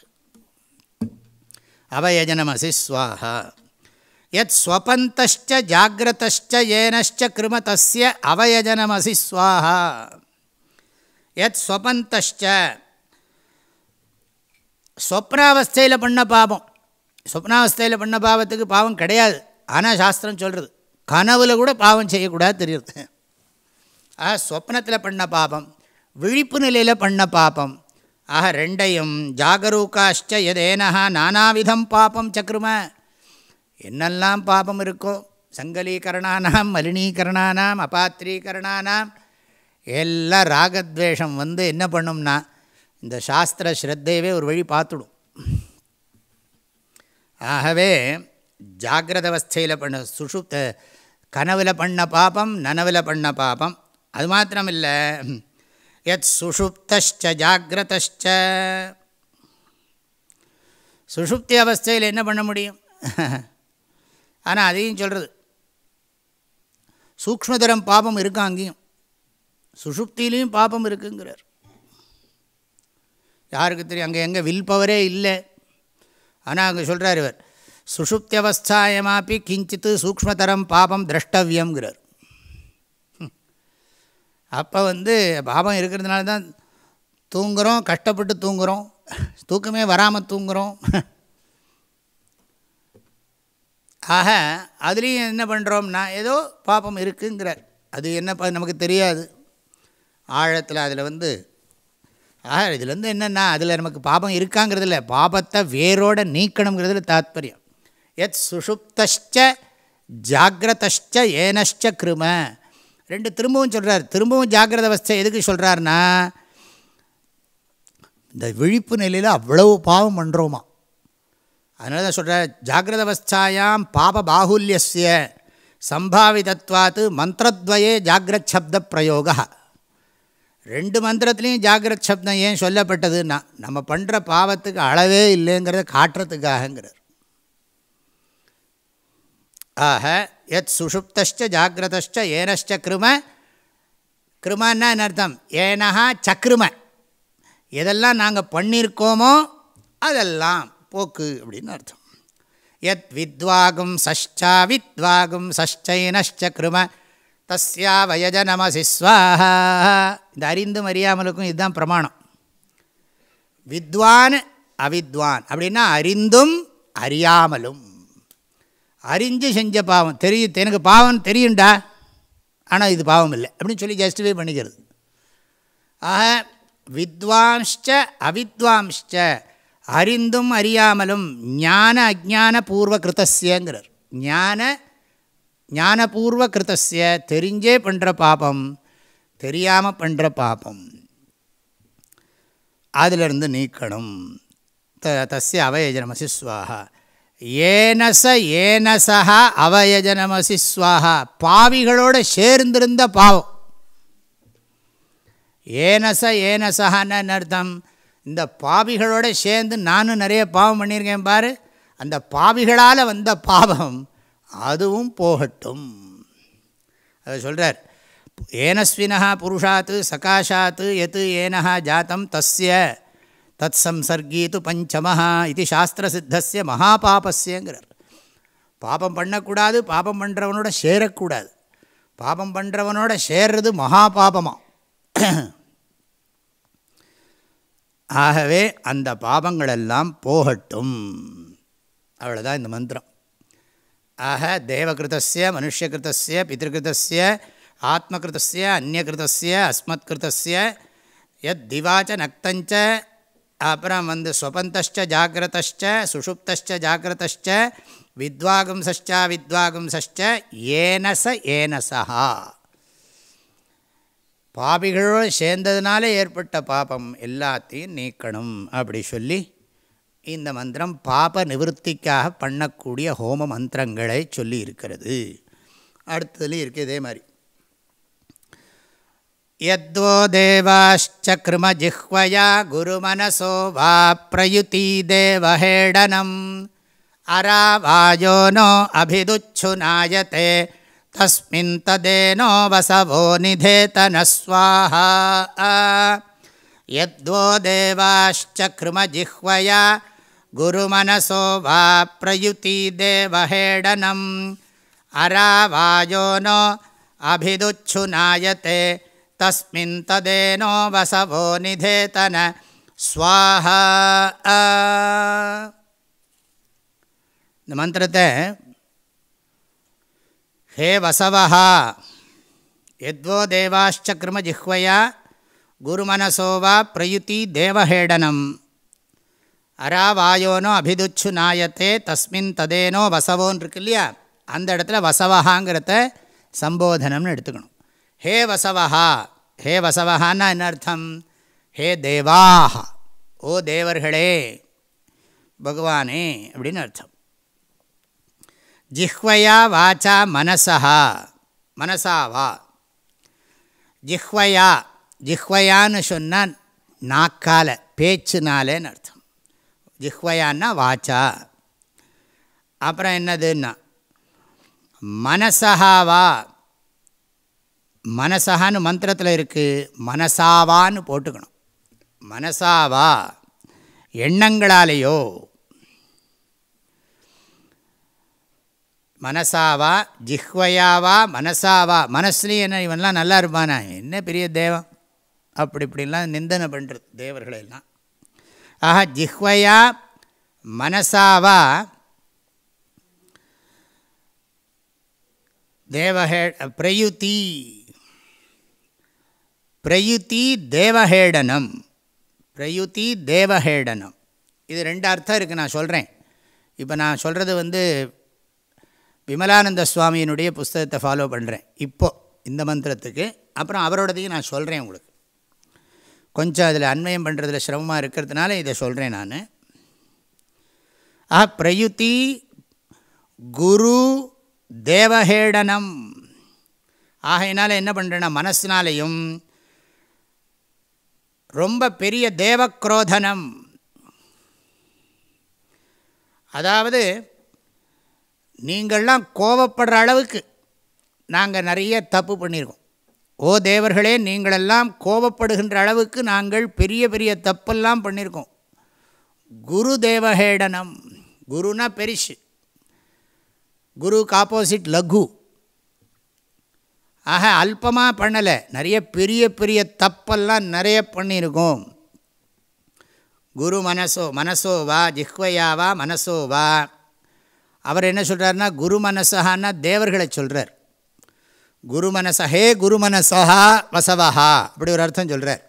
அவயஜனமசி ஸ்வாஹா. யத் ஸ்வபந்தஷ்ச ஜாக்ரதஷ்ச ஏனஷ்ச கிரும தஸ்ய அவயஜனமசி ஸ்வாஹா. யத் ஸ்வபந்தஷ்ச ஸ்வப்னாவஸ்தையில் பண்ண பாவம். ஸ்வப்னாவஸ்தையில் பண்ண பாவத்துக்கு பாவம் கிடையாது. ஆனால் சாஸ்திரம் சொல்கிறது கனவுல கூட பாவம் செய்யக்கூடாது தெரியுது. ஆக ஸ்வப்னத்தில் பண்ண பாபம், விழிப்பு நிலையில் பண்ண பாபம். ஆக ரெண்டையும் ஜாகரூகாஷ்ச எதேனஹா நானாவிதம் பாபம் சக்ரும. என்னெல்லாம் பாபம் இருக்கோ சங்கலீகரணானாம் மலினீகரணானாம் அபாத்திரீகரணானாம் எல்லாம் ராகத்வேஷம் வந்து என்ன பண்ணும்னா இந்த சாஸ்திர ஸ்ரத்தையவே ஒரு வழி பார்த்துடும். ஆகவே ஜாகிரத அவஸ்தையில் பண்ண சுஷுப்த கனவில் பண்ண பாபம் நனவில் பண்ண பாபம். அது மாத்திரமில்லை, யத் சுஷுப்தஷ்ச ஜாகிரதஷ்ச, சுஷுப்தி அவஸ்தையில் என்ன பண்ண முடியும்? ஆனால் அதையும் சொல்கிறது, சூக்ஷ்மதரம் பாபம் இருக்கும், அங்கேயும் சுஷுப்தியிலையும் பாபம் இருக்குங்கிறார். யாருக்கு தெரியும்? அங்கே எங்கே வில் பவரே இல்லை. ஆனால் அங்கே சொல்கிறார் இவர், சுஷுப்தி அவஸ்தாயமாப்பி கிஞ்சித்து சூக்ஷ்மதரம் பாபம் திரஷ்டவியங்கிறார். அப்போ வந்து பாபம் இருக்கிறதுனால தான் தூங்குகிறோம், கஷ்டப்பட்டு தூங்குகிறோம், தூக்கமே வராமல் தூங்குகிறோம். ஆக அதுலேயும் என்ன பண்ணுறோம்னா ஏதோ பாபம் இருக்குங்கிறார். அது என்ன நமக்கு தெரியாது ஆழத்தில். அதில் வந்து ஆக இதுலேருந்து என்னென்னா அதில் நமக்கு பாபம் இருக்காங்கிறதில்ல, பாபத்தை வேரோடு நீக்கணுங்கிறதுல தாத்பரியம். யத் சுஷுப்தஷ்ச ஜாகிரதஷ்ச ஏனஷ்ச கிரும, ரெண்டு திரும்பவும் சொல்கிறார். திரும்பவும் ஜாகிரத அவஸ்தை எதுக்கு சொல்கிறாருன்னா, இந்த விழிப்பு நிலையில் அவ்வளவு பாவம் பண்ணுறோமா, அதனால தான் சொல்கிறார் ஜாகிரத அவஸ்தாயாம் பாப பாகுல்யஸ்ய சம்பாவிதத்வாத்து மந்திரத்வயே ஜாகிரத் சப்த பிரயோக. ரெண்டு மந்திரத்துலேயும் ஜாகிரத் சப்தம் ஏன் சொல்லப்பட்டதுன்னா நம்ம பண்ணுற பாவத்துக்கு அளவே இல்லைங்கிறத காட்டுறதுக்காகங்கிறார். ஆக யத் சுஷுப்தஷ்ச ஜாகிரதஷ்ச ஏனஷ்ச கிரும, கிருமன்னா என்ன அர்த்தம்? ஏனஹா சக்ரும, எதெல்லாம் நாங்கள் பண்ணியிருக்கோமோ அதெல்லாம் போக்கு அப்படின்னு அர்த்தம். யத் வித்வாகும் சஷ்சா வித்வாகும் சஷ்சைனஷ்ச கிரும தஸ்யா வயஜ நமசி ஸ்வாஹா. இந்த அறிந்தும் அறியாமலுக்கும் இதுதான் பிரமாணம். வித்வான் அவித்வான் அப்படின்னா அறிந்தும் அறியாமலும். அறிஞ்சு செஞ்ச பாவம் தெரியும், எனக்கு பாவம் தெரியும்டா ஆனால் இது பாவம் இல்லை அப்படின்னு சொல்லி ஜஸ்டிஃபை பண்ணிக்கிறது. ஆக வித்வாம்ச்ச அவித்வாம்ச்ச, அறிந்தும் அறியாமலும், ஞான அஜான பூர்வ கிருத்தஸ்யங்கிறார். ஞான ஞானபூர்வ கிருத்தஸ்ய, தெரிஞ்சே பண்ணுற பாபம், தெரியாமல் பண்ணுற பாபம், அதிலிருந்து நீக்கணும். த தஸ்ய அவயஜனமசி ஸ்வாஹா. ஏனச ஏனசா அவயஜனமசி ஸ்வாஹா, பாவிகளோடு சேர்ந்திருந்த பாவம். ஏனச ஏனசகான்னு அர்த்தம், இந்த பாவிகளோடு சேர்ந்து நானும் நிறைய பாவம் பண்ணியிருக்கேன் பாரு, அந்த பாவிகளால் வந்த பாவம் அதுவும் போகட்டும். அதை சொல்கிறார். ஏனஸ்வினா புருஷாத்து சகாஷாத்து எது ஏனஹா ஜாத்தம் தஸ்ய தத் சம்சர்கீது பஞ்சமஹா இது சாஸ்திரசித்தஸ்ய மகாபாபஸ்யங்கிறார். பாபம் பண்ணக்கூடாது, பாபம் பண்ணுறவனோட சேரக்கூடாது. பாபம் பண்ணுறவனோட சேர்றது மகா பாபமா. ஆகவே அந்த பாபங்களெல்லாம் போகட்டும். அவ்வளோதான் இந்த மந்திரம். ஆக தேவகிருதஸ்ய மனுஷகிருதஸ்ய பிதೃகிருதஸ்ய ஆத்மகிருதஸ்ய அந்நியகிருதஸ்ய அஸ்மத்கிருதஸ்ய யத் திவாச்ச நக்தஞ்ச, அப்புறம் வந்து ஸ்வபந்தஷ்ச ஜாகிரதஷ்ச சுஷுப்தஷ்ச ஜாகிரதஷ்ச வித்வாகும்சஷ்ச வித்வாகும்சஷ்ச ஏனச ஏனசா, பாபிகளோடு சேர்ந்ததுனால ஏற்பட்ட பாபம் எல்லாத்தையும் நீக்கணும் அப்படி சொல்லி இந்த மந்திரம் பாப நிவர்த்திக்காக பண்ணக்கூடிய ஹோம மந்திரங்களை சொல்லி இருக்கிறது. அடுத்ததுலேயும் இருக்குது இதே மாதிரி. யத்வோ தேவாஷ்ச கிரும ஜிஹ்வயா குருமனசோ வா பிரயுதி தேவஹேடனம் அராவாயோ நோ அபிதுச்சுநாயதே தஸ்மின் ததேனோ வசவோ நிதேதன ஸ்வாஹா. யத்வோ தேவாஷ்ச கிரும ஜிஹ்வயா குருமனசோ வா பிரயுதி தேவஹேடனம் அராவாயோ நோ அபிதுச்சுநாயதே தஸ்மின் ததேனோ வசவோ நிதேதன ஸ்வாஹா. இந்த மந்திரத்தை ஹே வசவஹா யத்வோ தேவாஷ்ச கிரும ஜிஹ்வயா குருமனசோ வா பிரயுதி தேவஹேடனம் அராவாயோனோ அபிதுச்சு நாயத்தே தஸ்மின் ததேனோ வசவோன்னு இருக்கு இல்லையா, அந்த இடத்துல வசவஹாங்கிறத சம்போதனம்னு எடுத்துக்கணும். ஹே வசவஹா, ஹே வசவஹான்னா என்ன அர்த்தம்? ஹே தேவாஹ, ஓ தேவர்களே, பகவானே அப்படின்னு அர்த்தம். ஜிஹ்வயா வாச்சா மனசா, மனசாவா, ஜிஹ்வயா, ஜிஹ்வயான்னு சொன்னால் நாக்கால, பேச்சுனாலேன்னு அர்த்தம். ஜிஹ்வயான்னா வாச்சா. அப்புறம் என்னதுன்னா மனசஹாவா, மனசஹான்னு மந்திரத்தில் இருக்குது, மனசாவான்னு போட்டுக்கணும். மனசாவா, எண்ணங்களாலேயோ, மனசாவா, ஜிஹ்வயாவா, மனசாவா. மனசுலேயும் என்ன இவன்லாம் நல்லா இருப்பானா, என்ன பெரிய தேவம் அப்படி இப்படிலாம் நிந்தனை பண்ணுறது தேவர்களெல்லாம். ஆஹா, ஜிஹ்வயா மனசாவா தேவஹே பிரயுதி, பிரயுதி தேவஹேடனம், பிரயுதி தேவஹேடனம். இது ரெண்டு அர்த்தம் இருக்குது, நான் சொல்கிறேன். இப்போ நான் சொல்கிறது வந்து விமலானந்த சுவாமியினுடைய புஸ்தகத்தை ஃபாலோ பண்ணுறேன் இப்போது இந்த மந்திரத்துக்கு. அப்புறம் அவரோடதையும் நான் சொல்கிறேன் உங்களுக்கு. கொஞ்சம் அதில் அன்வயம் பண்ணுறதுல சிரமமாக இருக்கிறதுனால இதை சொல்கிறேன் நான். ஆ, பிரயுதி குரு தேவஹேடனம். ஆகையினால என்ன பண்ணுறேன்னா, மனசினாலையும் ரொம்ப பெரிய தேவக்ரோதனம், அதாவது நீங்கள்லாம் கோபப்படுற அளவுக்கு நாங்கள் நிறைய தப்பு பண்ணியிருக்கோம். ஓ தேவர்களே, நீங்களெல்லாம் கோபப்படுகின்ற அளவுக்கு நாங்கள் பெரிய பெரிய தப்பெல்லாம் பண்ணியிருக்கோம். குரு தேவஹேடனம், குருனா பெரிசு, குருக்கு ஆப்போசிட் லகு. ஆக அல்பமாக பண்ணலை, நிறைய பெரிய பெரிய தப்பெல்லாம் நிறைய பண்ணியிருக்கோம். குரு மனசோ, மனசோ வா, ஜிஹ்வயாவா மனசோ வா. அவர் என்ன சொல்கிறாருன்னா, குரு மனசஹான்னா தேவர்களை சொல்கிறார். குரு மனச, ஹே குரு மனசா வசவஹா, அப்படி ஒரு அர்த்தம் சொல்கிறார்.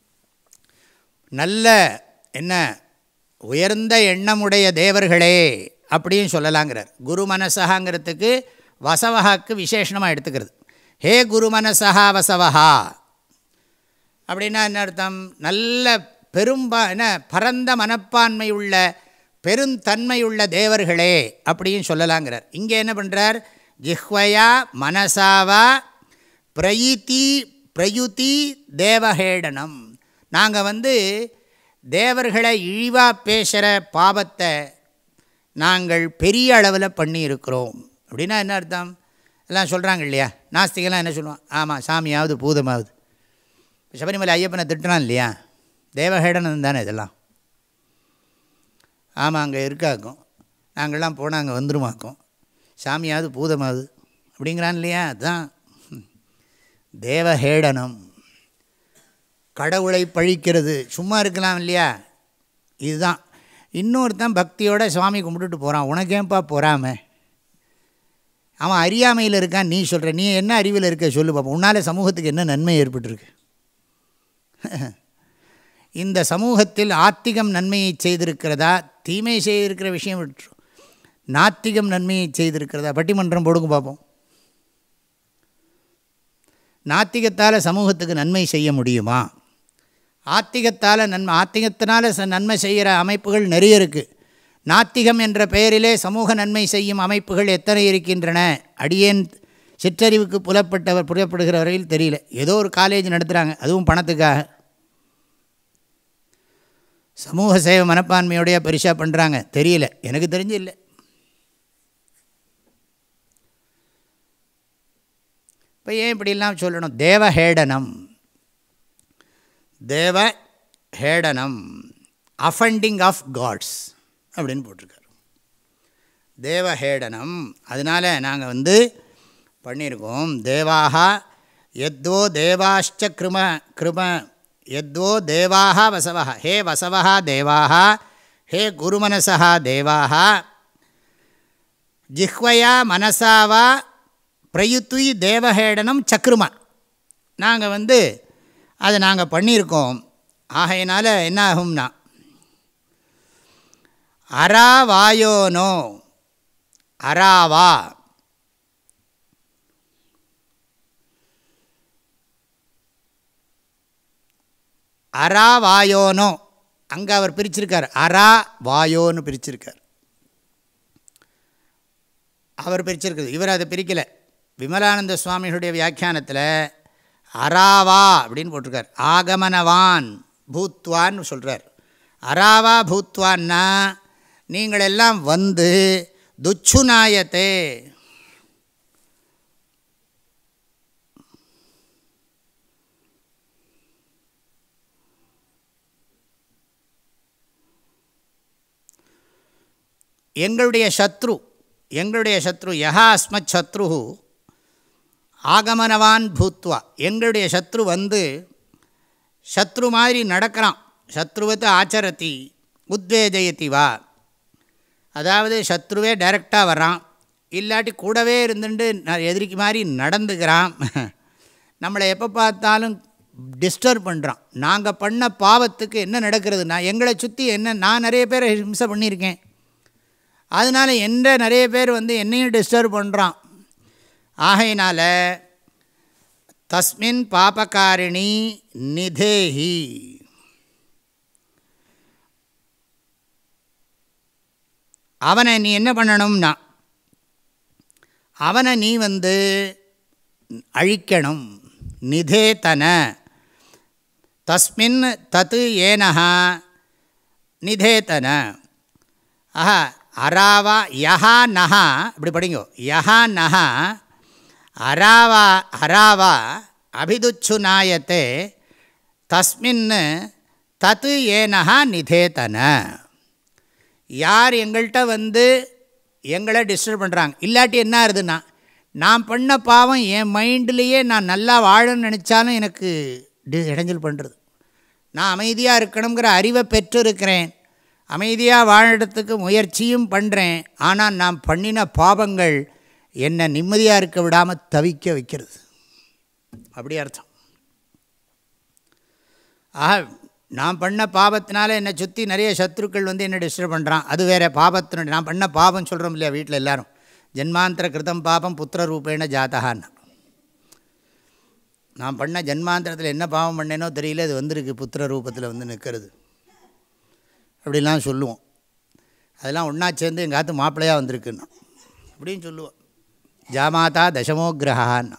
நல்ல என்ன உயர்ந்த எண்ணமுடைய தேவர்களே அப்படியும் சொல்லலாங்கிறார். குரு மனசகாங்கிறதுக்கு வசவஹாக்கு விசேஷமாக எடுத்துக்கிறது. ஹே குரு மனசா வசவஹா அப்படின்னா என்ன அர்த்தம்? நல்ல பெரும்பா என்ன பரந்த மனப்பான்மை உள்ள பெருந்தன்மையுள்ள தேவர்களே அப்படியும் சொல்லலாங்கிறார். இங்கே என்ன பண்ணுறார்? ஜிஹ்வயா மனசாவா பிரயுதி, பிரயுதி தேவஹேடனம். நாங்கள் வந்து தேவர்களை இழிவாக பேசுகிற பாவத்தை நாங்கள் பெரிய அளவில் பண்ணியிருக்கிறோம். அப்படின்னா என்ன அர்த்தம்? எல்லாம் சொல்கிறாங்க இல்லையா, நாஸ்திகெல்லாம் என்ன சொல்லுவான்? ஆமாம், சாமியாவது பூதமாவது. சபரிமலை ஐயப்பனை திட்டுறான் இல்லையா, தேவஹேடனம் தானே இதெல்லாம். ஆமாம், அங்கே இருக்காக்கும், நாங்கள்லாம் போனால் அங்கே வந்துருமாக்கும், சாமியாவது பூதமாவது அப்படிங்கிறான் இல்லையா, அதுதான் தேவஹேடனம். கடவுளை பழிக்கிறது, சும்மா இருக்கலாம் இல்லையா, இதுதான். இன்னொருத்தன் பக்தியோட சுவாமி கும்பிட்டுட்டு போகிறான், உனக்கேப்பா போகாமல்? அவன் அறியாமையில் இருக்கான், நீ சொல்கிற. நீ என்ன அறிவில் இருக்க சொல்லு பாப்போம். உன்னால் சமூகத்துக்கு என்ன நன்மை ஏற்பட்டிருக்கு? இந்த சமூகத்தில் ஆத்திகம் நன்மையை செய்திருக்கிறதா, தீமை செய்திருக்கிற விஷயம் விட்டு நாத்திகம் நன்மையை செய்திருக்கிறதா? பட்டிமன்றம் போடுங்க பார்ப்போம். நாத்திகத்தால் சமூகத்துக்கு நன்மை செய்ய முடியுமா? ஆத்திகத்தால் நன்மை, ஆத்திகத்தினால் நன்மை செய்கிற அமைப்புகள் நிறைய இருக்குது. நாத்திகம் என்ற பெயரிலே சமூக நன்மை செய்யும் அமைப்புகள் எத்தனை இருக்கின்றன? அடியேன் சிற்றறிவுக்கு புலப்பட்டவர் புலப்படுகிற வரையில் தெரியல. ஏதோ ஒரு காலேஜ் நடத்துகிறாங்க, அதுவும் பணத்துக்காக. சமூக சேவை மனப்பான்மையோடைய பெருசாக பண்ணுறாங்க, தெரியல, எனக்கு தெரிஞ்சு இல்லை. இப்போ ஏன் இப்படிலாம் சொல்லணும்? தேவஹேடனம், தேவஹேடனம், அஃபண்டிங் ஆஃப் காட்ஸ் அப்படின்னு போட்டிருக்காரு. தேவஹேடனம், அதனால் நாங்கள் வந்து பண்ணியிருக்கோம். தேவாக எத்வோ தேவாஷ்ச கிரும கிரும எத்வோ தேவாக வசவா, ஹே வசவா தேவாக, ஹே குருமனசா தேவாக, ஜிஹ்வயா மனசாவா பிரயுத்வி தேவஹேடனம் சக்ருமா. நாங்கள் வந்து அதை நாங்கள் பண்ணியிருக்கோம். ஆகையினால் என்ன ஆகும்னா, அராவாயோனோ, அராவா அராவாயோனோ, அங்கே அவர் பிரிச்சிருக்கார், அரா வாயோன்னு பிரிச்சிருக்கார். அவர் பிரிச்சிருக்குது, இவர் அதை பிரிக்கலை. விமலானந்த சுவாமிகளுடைய வியாக்கியானத்தில் அராவா அப்படின்னு போட்டிருக்கார். ஆகமனவான் பூத்வான்னு சொல்கிறார். அராவா பூத்வான்னா நீங்களெல்லாம் வந்து துச்சுநாயத்தே, எங்களுடைய சத்ரு, எங்களுடைய சத்ரு யஹா அஸ்மத் சத்ரு ஆகமனவான் பூத்வா, எங்களுடைய சத்ரு வந்து சத்ரு மாதிரி நடக்கிறான். சத்ருவத்தை ஆச்சரத்தி உத்வேஜயத்தி வா, அதாவது சத்ருவே டைரெக்டாக வரான், இல்லாட்டி கூடவே இருந்துட்டு எதிரிக்கு மாதிரி நடந்துக்கிறான், நம்மளை எப்போ பார்த்தாலும் டிஸ்டர்ப் பண்ணுறான். நாங்கள் பண்ண பாவத்துக்கு என்ன நடக்கிறதுனா, எங்களை சுற்றி என்ன, நான் நிறைய பேரை ஹிம்சை பண்ணியிருக்கேன், அதனால் எந்த நிறைய பேர் வந்து என்னையும் டிஸ்டர்ப் பண்ணுறான். ஆகையினால் தஸ்மின் பாபகாரிணி நிதேஹி, அவனை நீ என்ன பண்ணணும்னா, அவனை நீ வந்து அழிக்கணும். நிதேதன தஸ்மின் தத்து ஏனஹா நிதேதன. ஆஹா அராவா யஹா நஹா, இப்படி படிங்கோ, யஹா நஹா அராவா அராவா அபிதுச்சுநாயத்தே தஸ்மின் தத்து ஏனஹா நிதேதன. யார் எங்கள்கிட்ட வந்து எங்களை டிஸ்டர்ப் பண்ணுறாங்க, இல்லாட்டி என்ன ஆகுதுன்னா, நான் பண்ண பாவம் என் மைண்ட்லேயே நான் நல்லா வாழணும்னு நினச்சாலும் எனக்கு டி இடைஞ்சல் பண்ணுறது. நான் அமைதியாக இருக்கணுங்கிற அறிவை பெற்றிருக்கிறேன், அமைதியாக வாழறதுக்கு முயற்சியும் பண்ணுறேன், ஆனால் நான் பண்ணின பாவங்கள் என்னை நிம்மதியாக இருக்க விடாமல் தவிக்க வைக்கிறது. அப்படி அர்த்தம். ஆக நான் பண்ண பாவத்தினால என்னை சுற்றி நிறைய சத்ருக்கள் வந்து என்னை டிஸ்டர்ப் பண்ணுறான், அது வேறு பாவத்தினுடைய, நான் பண்ண பாவம் சொல்கிறோம் இல்லையா வீட்டில் எல்லோரும், ஜென்மாந்திர கிருதம் பாபம் புத்திர ரூபேண ஜாதகான்னு. நான் பண்ண ஜென்மாந்திரத்தில் என்ன பாவம் பண்ணேனோ தெரியல, அது வந்திருக்கு புத்திர ரூபத்தில் வந்து நிற்கிறது அப்படிலாம் சொல்லுவோம். அதெல்லாம் ஒன்றா சேர்ந்து எங்கள் ஆற்று மாப்பிள்ளையாக வந்திருக்குன்னா அப்படின்னு சொல்லுவோம். ஜாமாதா தசமோகிரகான்னா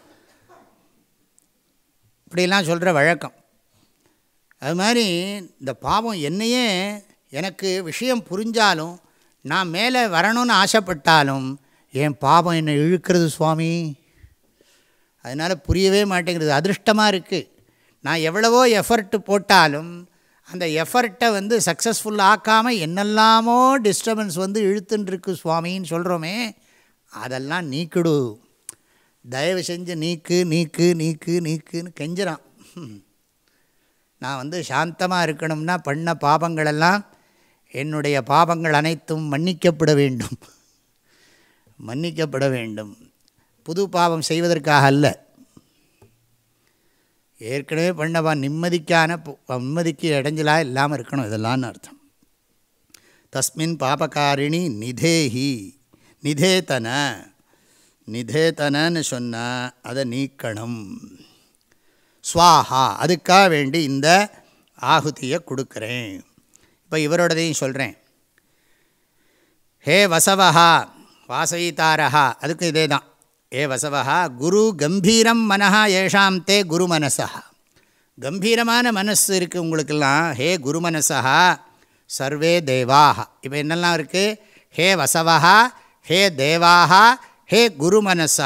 இப்படிலாம் சொல்கிற வழக்கம். அது மாதிரி இந்த பாவம் என்னையே, எனக்கு விஷயம் புரிஞ்சாலும் நான் மேலே வரணும்னு ஆசைப்பட்டாலும் என் பாவம் என்னை இழுக்கிறது சுவாமி. அதனால் புரியவே மாட்டேங்கிறது. அதிருஷ்டமாக இருக்குது, நான் எவ்வளவோ எஃபர்ட்டு போட்டாலும் அந்த எஃபர்ட்டை வந்து சக்ஸஸ்ஃபுல் ஆக்காமல் என்னெல்லாமோ டிஸ்டர்பன்ஸ் வந்து இழுத்துன்ருக்கு சுவாமின்னு சொல்கிறோமே, அதெல்லாம் நீக்கிடு, தயவு செஞ்சு நீக்கு நீக்கு நீக்கு நீக்குன்னு கெஞ்சுறான். நான் வந்து சாந்தமாக இருக்கணும்னா பண்ண பாபங்களெல்லாம், என்னுடைய பாபங்கள் அனைத்தும் மன்னிக்கப்பட வேண்டும், மன்னிக்கப்பட வேண்டும். புது பாவம் செய்வதற்காக அல்ல, ஏற்கனவே பண்ணவா நிம்மதிக்கான நிம்மதிக்கு இடைஞ்சலாக இல்லாமல் இருக்கணும், இதெல்லாம் அர்த்தம். தஸ்மின் பாபகாரிணி நிதேஹி, நிதேதன, நிதேதனன்னு சொன்னால் அதை நீக்கணும். ஸ்வாஹா, அதுக்காக வேண்டி இந்த ஆகுதியை கொடுக்குறேன். இப்போ இவரோடதையும் சொல்கிறேன். ஹே வசவஹா வாசயிதாரஹா, அதுக்கும் இதே தான். ஏ வசவஹா குரு கம்பீரம் மனஹா ஏஷாம் தே குரு மனசா, கம்பீரமான மனசு இருக்குது உங்களுக்கெல்லாம். ஹே குரு மனசா சர்வே தேவாக. இப்போ என்னெல்லாம் இருக்குது? ஹே வசவஹா, ஹே தேவாக, ஹே குரு மனசா.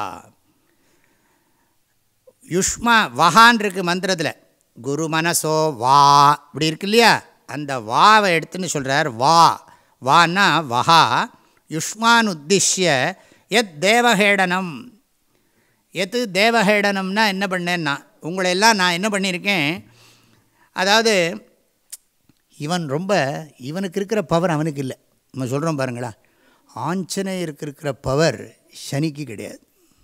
யுஷ்மா வஹான் இருக்குது மந்திரத்தில், குரு மனசோ வா இப்படி இருக்கு இல்லையா, அந்த வாவை எடுத்துன்னு சொல்கிறார். வா வான்னா வஹா, யுஷ்மான் உத்திஷ்ய எத் தேவஹேடனம். எது தேவஹேடனம்னா என்ன பண்ணேன்னா, உங்களையெல்லாம் நான் என்ன பண்ணியிருக்கேன், அதாவது இவன் ரொம்ப, இவனுக்கு இருக்கிற பவர் அவனுக்கு இல்லை. நம்ம சொல்கிறோம் பாருங்களா, ஆஞ்சநேயருக்கு இருக்கிற பவர் சனிக்கு கிடையாது.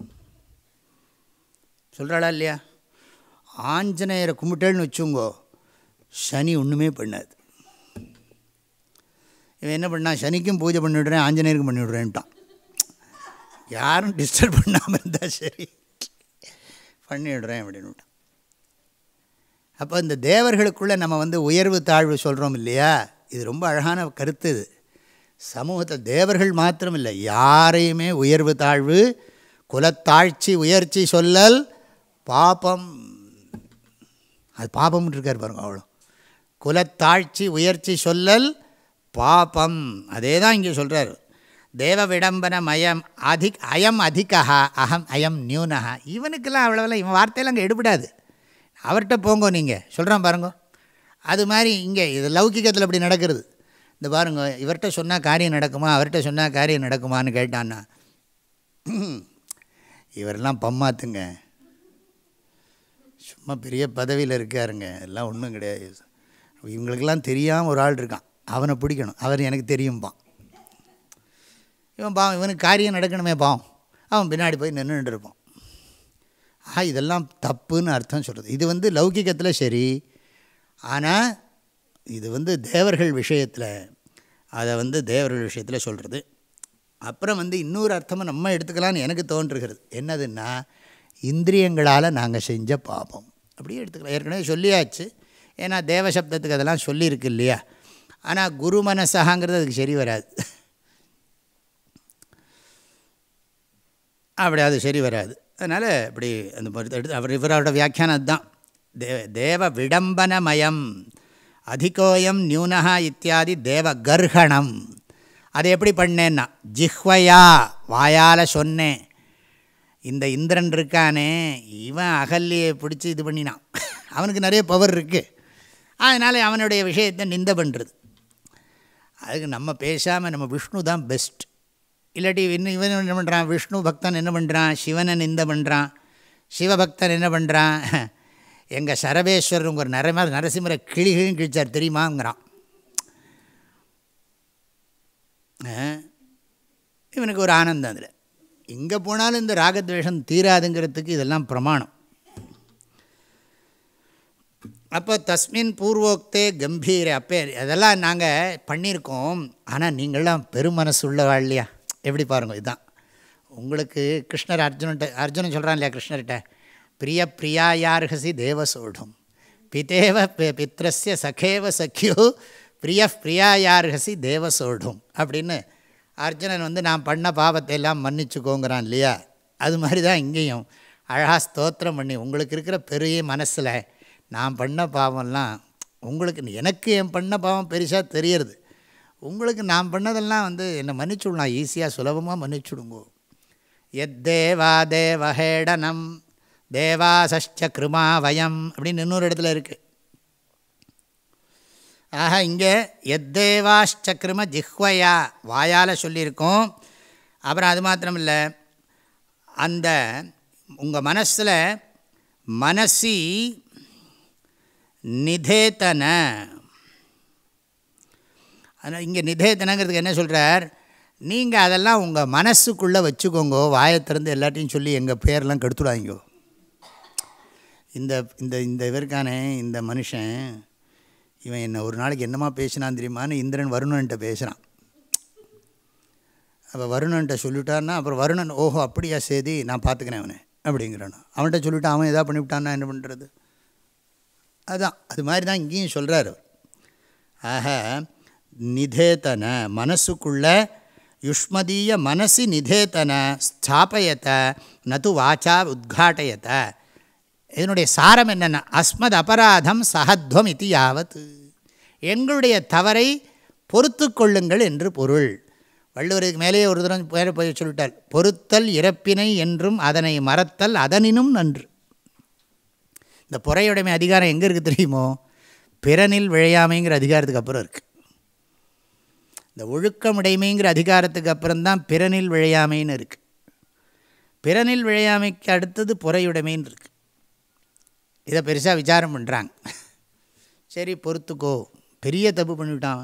சொல்கிறாளா இல்லையா? ஆஞ்சநேயரை கும்பிட்டேன்னு வச்சுங்கோ, சனி ஒன்றுமே பண்ணாது. இவன் என்ன பண்ணான், சனிக்கும் பூஜை பண்ணிவிடுறேன் ஆஞ்சநேயருக்கும் பண்ணிவிடுறேன்ட்டான். யாரும் டிஸ்டர்ப் பண்ணாமல் இருந்தால் சரி பண்ணிவிடுறேன் அப்படின்னு விட்டான். அப்போ இந்த தேவர்களுக்குள்ளே நம்ம வந்து உயர்வு தாழ்வு சொல்கிறோம் இல்லையா, இது ரொம்ப அழகான கருத்து. இது சமூகத்தை தேவர்கள் மாத்திரம் இல்லை, யாரையுமே உயர்வு தாழ்வு, குலத்தாழ்ச்சி உயர்ச்சி சொல்லல் பாபம். அது பாபம்னு இருக்கார் பாருங்க. அவ்வளோ குலத்தாழ்ச்சி உயர்ச்சி சொல்லல் பாபம். அதே தான் இங்கே சொல்கிறார். தேவ விடம்பன மயம் அதிக் அயம் அதிகா அகம் அயம் நியூனஹா. இவனுக்கெல்லாம் அவ்வளோவெல்லாம் இவன் வார்த்தையெல்லாம் அங்கே எடுபடாது. அவர்கிட்ட போங்கோ நீங்கள் சொல்கிறான் பாருங்க. அது மாதிரி இங்கே இது லௌகிகத்தில் அப்படி நடக்கிறது. இந்த பாருங்க, இவர்கிட்ட சொன்னால் காரியம் நடக்குமா, அவர்கிட்ட சொன்னால் காரியம் நடக்குமான்னு கேட்டான்னா, இவரெல்லாம் பம்மாத்துங்க, சும்மா பெரிய பதவியில் இருக்காருங்க, எல்லாம் ஒன்றும் கிடையாது. இவங்களுக்கெல்லாம் தெரியாமல் ஒரு ஆள் இருக்கான், அவனை பிடிக்கணும், அவர் எனக்கு தெரியும்பான். இவன் பாவம், இவனுக்கு காரியம் நடக்கணுமே பாவம், அவன் பின்னாடி போய் நின்றுட்டு இருப்பான். ஆ, இதெல்லாம் தப்புன்னு அர்த்தம் சொல்கிறது. இது வந்து லௌகிகத்தில் சரி, ஆனால் இது வந்து தேவர்கள் விஷயத்தில், அதை வந்து தேவர்கள் விஷயத்தில் சொல்கிறது. அப்புறம் வந்து இன்னொரு அர்த்தமாக நம்ம எடுத்துக்கலான்னு எனக்கு தோன்றுகிறது. என்னதுன்னா, இந்திரியங்களால் நாங்கள் செஞ்ச பாபம் அப்படியே எடுத்துக்கலாம். ஏற்கனவே சொல்லியாச்சு, ஏன்னா தேவசப்தத்துக்கு அதெல்லாம் சொல்லியிருக்கு இல்லையா. ஆனால் குரு மனசகாங்கிறது அதுக்கு சரி வராது. அப்படி அது சரி வராது. அதனால் இப்படி அந்த எடுத்து அவர் இவரோட வியாக்கியானம் அதுதான். தே தேவ விடம்பனமயம் அதிகோயம் நியூனஹா இத்தியாதி தேவ கர்ஹணம். அதை எப்படி பண்ணேன்னா, ஜிஹ்வயா வாயால் சொன்னேன். இந்த இந்திரன் இருக்கானே, இவன் அகல்லியை பிடிச்சி இது பண்ணினான், அவனுக்கு நிறைய பவர் இருக்குது, அதனால் அவனுடைய விஷயத்தை நிந்த பண்ணுறது. அதுக்கு நம்ம பேசாமல் நம்ம விஷ்ணு தான் பெஸ்ட். இல்லாட்டி இன்னும் இவன் என்ன பண்ணுறான், விஷ்ணு பக்தன் என்ன பண்ணுறான், சிவனை நிந்த பண்ணுறான். சிவபக்தன் என்ன பண்ணுறான், எங்கள் சரபேஸ்வரர் ஒரு நரம நரசிம்மரை கிளிகளும் கிழிச்சார் தெரியுமாங்கிறான். இவனுக்கு ஒரு ஆனந்தம் அதில். எங்கே போனாலும் இந்த ராகத்வேஷம் தீராதுங்கிறதுக்கு இதெல்லாம் பிரமாணம். அப்போ தஸ்மின் பூர்வோக்தே கம்பீர, அப்பே அதெல்லாம் நாங்கள் பண்ணியிருக்கோம். ஆனால் நீங்கள்லாம் பெருமனசு உள்ளவா இல்லையா, எப்படி பாருங்கள். இதுதான் உங்களுக்கு கிருஷ்ணர் அர்ஜுன்கிட்ட அர்ஜுனன் சொல்கிறான் இல்லையா கிருஷ்ணர்கிட்ட, பிரிய பிரியாயார்ஹசி தேவசோடும் பிதேவ பித்ரஸ்ய சகேவ சக்கியோ பிரிய பிரியாயார்ஹசி தேவசோடும் அப்படின்னு அர்ஜுனன் வந்து நான் பண்ண பாவத்தை எல்லாம் மன்னிச்சுக்கோங்கிறான் இல்லையா. அது மாதிரி தான் இங்கேயும் அழகாக ஸ்தோத்திரம் பண்ணி, உங்களுக்கு இருக்கிற பெரிய மனசில் நான் பண்ண பாவம்லாம் உங்களுக்கு, எனக்கு என் பண்ண பாவம் பெருசாக தெரியறது, உங்களுக்கு நான் பண்ணதெல்லாம் வந்து என்னை மன்னிச்சுடலாம், ஈஸியாக சுலபமாக மன்னிச்சுடுங்கோ. எத் தேவா தேவஹேடனம் தேவாசஷ்ட கிருமா வயம் அப்படின்னு இன்னொரு இடத்துல இருக்குது. ஆக இங்கே எத் தேவாஷ்சக்ரும ஜிஹ்வயா வாயால் சொல்லியிருக்கோம். அப்புறம் அது மாத்திரம் இல்லை, அந்த உங்கள் மனசில் மனசி நிதேதன, ஆனால் இங்கே நிதேதனங்கிறதுக்கு என்ன சொல்கிறார், நீங்கள் அதெல்லாம் உங்கள் மனசுக்குள்ளே வச்சுக்கோங்கோ, வாயை திறந்து எல்லாத்தையும் சொல்லி எங்கள் பேரெலாம் கெடுத்துடாங்கோ. இந்த இந்த இந்த இவருக்கானே இந்த மனுஷன், இவன் என்ன ஒரு நாளைக்கு என்னமா பேசினான் தெரியுமான்னு இந்திரன் வருணன்ட்ட பேசுகிறான். அப்போ வருணன்ட்ட சொல்லிட்டான்னா அப்புறம் வருணன் ஓஹோ அப்படியா சேதி நான் பார்த்துக்கிறேன் அவனை அப்படிங்கிறானோ. அவன்கிட்ட சொல்லிவிட்டு அவன் எதாவது பண்ணிவிட்டான்னா என்ன பண்ணுறது. அதுதான் அது மாதிரி தான் இங்கேயும் சொல்கிறார். ஆக நிதேதன மனசுக்குள்ள யுஷ்மதீய மனசி நிதேதன ஸ்தாபயத்த நது வாச்சா உத்காட்டயத்த. இதனுடைய சாரம் என்னென்னா, அஸ்மத் அபராதம் சஹத்வம் இது யாவத், எங்களுடைய தவறை பொறுத்து கொள்ளுங்கள் என்று பொருள். வள்ளுவருக்கு மேலேயே ஒரு தரம் பேர போய் சொல்லிட்டார், பொறுத்தல் இறப்பினை என்றும் அதனை மறத்தல் அதனினும் நன்று. இந்த பொறையுடைமை அதிகாரம் எங்கே இருக்குது தெரியுமோ, பிறனில் விழையாமைங்கிற அதிகாரத்துக்கு அப்புறம் இருக்குது. இந்த ஒழுக்கமுடைமைங்கிற அதிகாரத்துக்கு அப்புறம்தான் பிறனில் விழையாமைன்னு இருக்குது. பிறனில் விழையாமைக்கு அடுத்தது பொறையுடைமைன்னு இருக்குது. இதை பெருசாக விசாரம் பண்ணுறாங்க. சரி பொறுத்துக்கோ, பெரிய தப்பு பண்ணிவிட்டான்.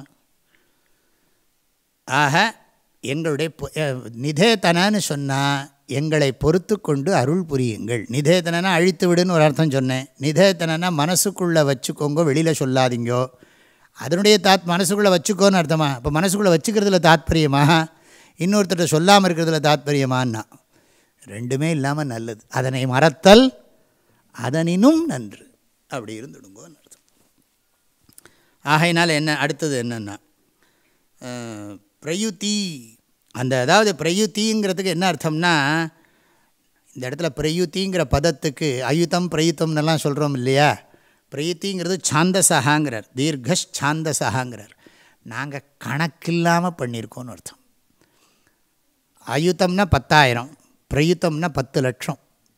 ஆக எங்களுடைய நிதேதனன்னு சொன்னால் எங்களை பொறுத்து கொண்டு அருள் புரியுங்கள். நிதேதனா அழித்து விடுன்னு ஒரு அர்த்தம் சொன்னேன். நிதேதனா மனசுக்குள்ளே வச்சுக்கோங்க, வெளியில் சொல்லாதீங்கோ. அதனுடைய தாத் மனசுக்குள்ளே வச்சுக்கோன்னு அர்த்தமா? இப்போ மனசுக்குள்ளே வச்சுக்கிறதுல தாத்பரியமா, இன்னொருத்தர்கிட்ட சொல்லாமல் இருக்கிறதுல தாத்பரியமான்னா? ரெண்டுமே இல்லாமல் நல்லது. அதனை மறத்தல் அதனினும் நன்று. அப்படி இருந்துடுங்கோன்னு அர்த்தம். ஆகையினால் என்ன அடுத்தது என்னென்னா பிரயுத்தி. அந்த அதாவது பிரயுத்திங்கிறதுக்கு என்ன அர்த்தம்னா, இந்த இடத்துல பிரயுத்திங்கிற பதத்துக்கு அயுத்தம் பிரயுத்தம்னெல்லாம் சொல்கிறோம் இல்லையா? பிரயுத்திங்கிறது சாந்தசகாங்கிறார், தீர்கஷ் சாந்தசகாங்கிறார். நாங்கள் கணக்கில்லாமல் பண்ணியிருக்கோன்னு அர்த்தம். அயுத்தம்னா பத்தாயிரம், பிரயுத்தம்னா பத்து லட்சம்.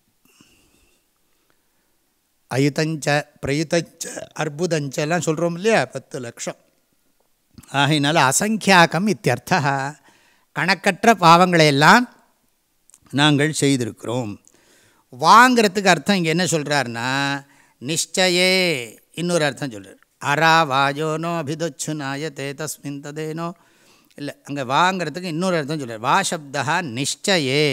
அயுதஞ்ச பிரயுதஞ்ச அற்புதஞ்செல்லாம் சொல்கிறோம் இல்லையா? பத்து லட்சம். ஆகையினால அசங்கியாக்கம் இத்தியர்த்தா, கணக்கற்ற பாவங்களையெல்லாம் நாங்கள் செய்திருக்கிறோம். வாங்கிறதுக்கு அர்த்தம் இங்கே என்ன சொல்கிறாருன்னா, நிச்சயே இன்னொரு அர்த்தம் சொல்கிறார். அரா வாஜோனோ அபிதொச்சுனாய தே தஸ்மின் ததேனோ, இல்லை அங்கே வாங்கிறதுக்கு இன்னொரு அர்த்தம் சொல்கிறார். வா சப்தா நிச்சயே,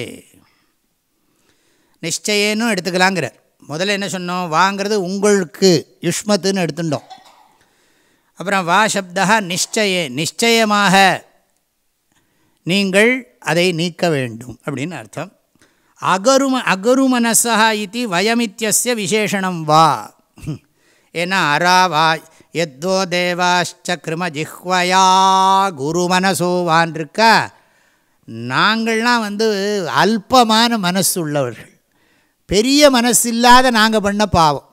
நிச்சயேன்னு எடுத்துக்கலாங்கிறார். முதல்ல என்ன சொன்னோம்? வாங்கிறது உங்களுக்கு யுஷ்மத்துன்னு எடுத்துட்டோம். அப்புறம் வா சப்தா நிச்சயே, நிச்சயமாக நீங்கள் அதை நீக்க வேண்டும் அப்படின்னு அர்த்தம். அகரும அகருமனசா இது வயமித்யஸ்ய விசேஷணம் வா. ஏன்னா அரா வா எத்தோ தேவாஷ்ச கிரும ஜிஹ்வயா குருமனசோ வான் இருக்கா. நாங்கள்லாம் வந்து அல்பமான மனசு உள்ளவர்கள், பெரிய மனசு இல்லாத நாங்கள் பண்ண பாவம்.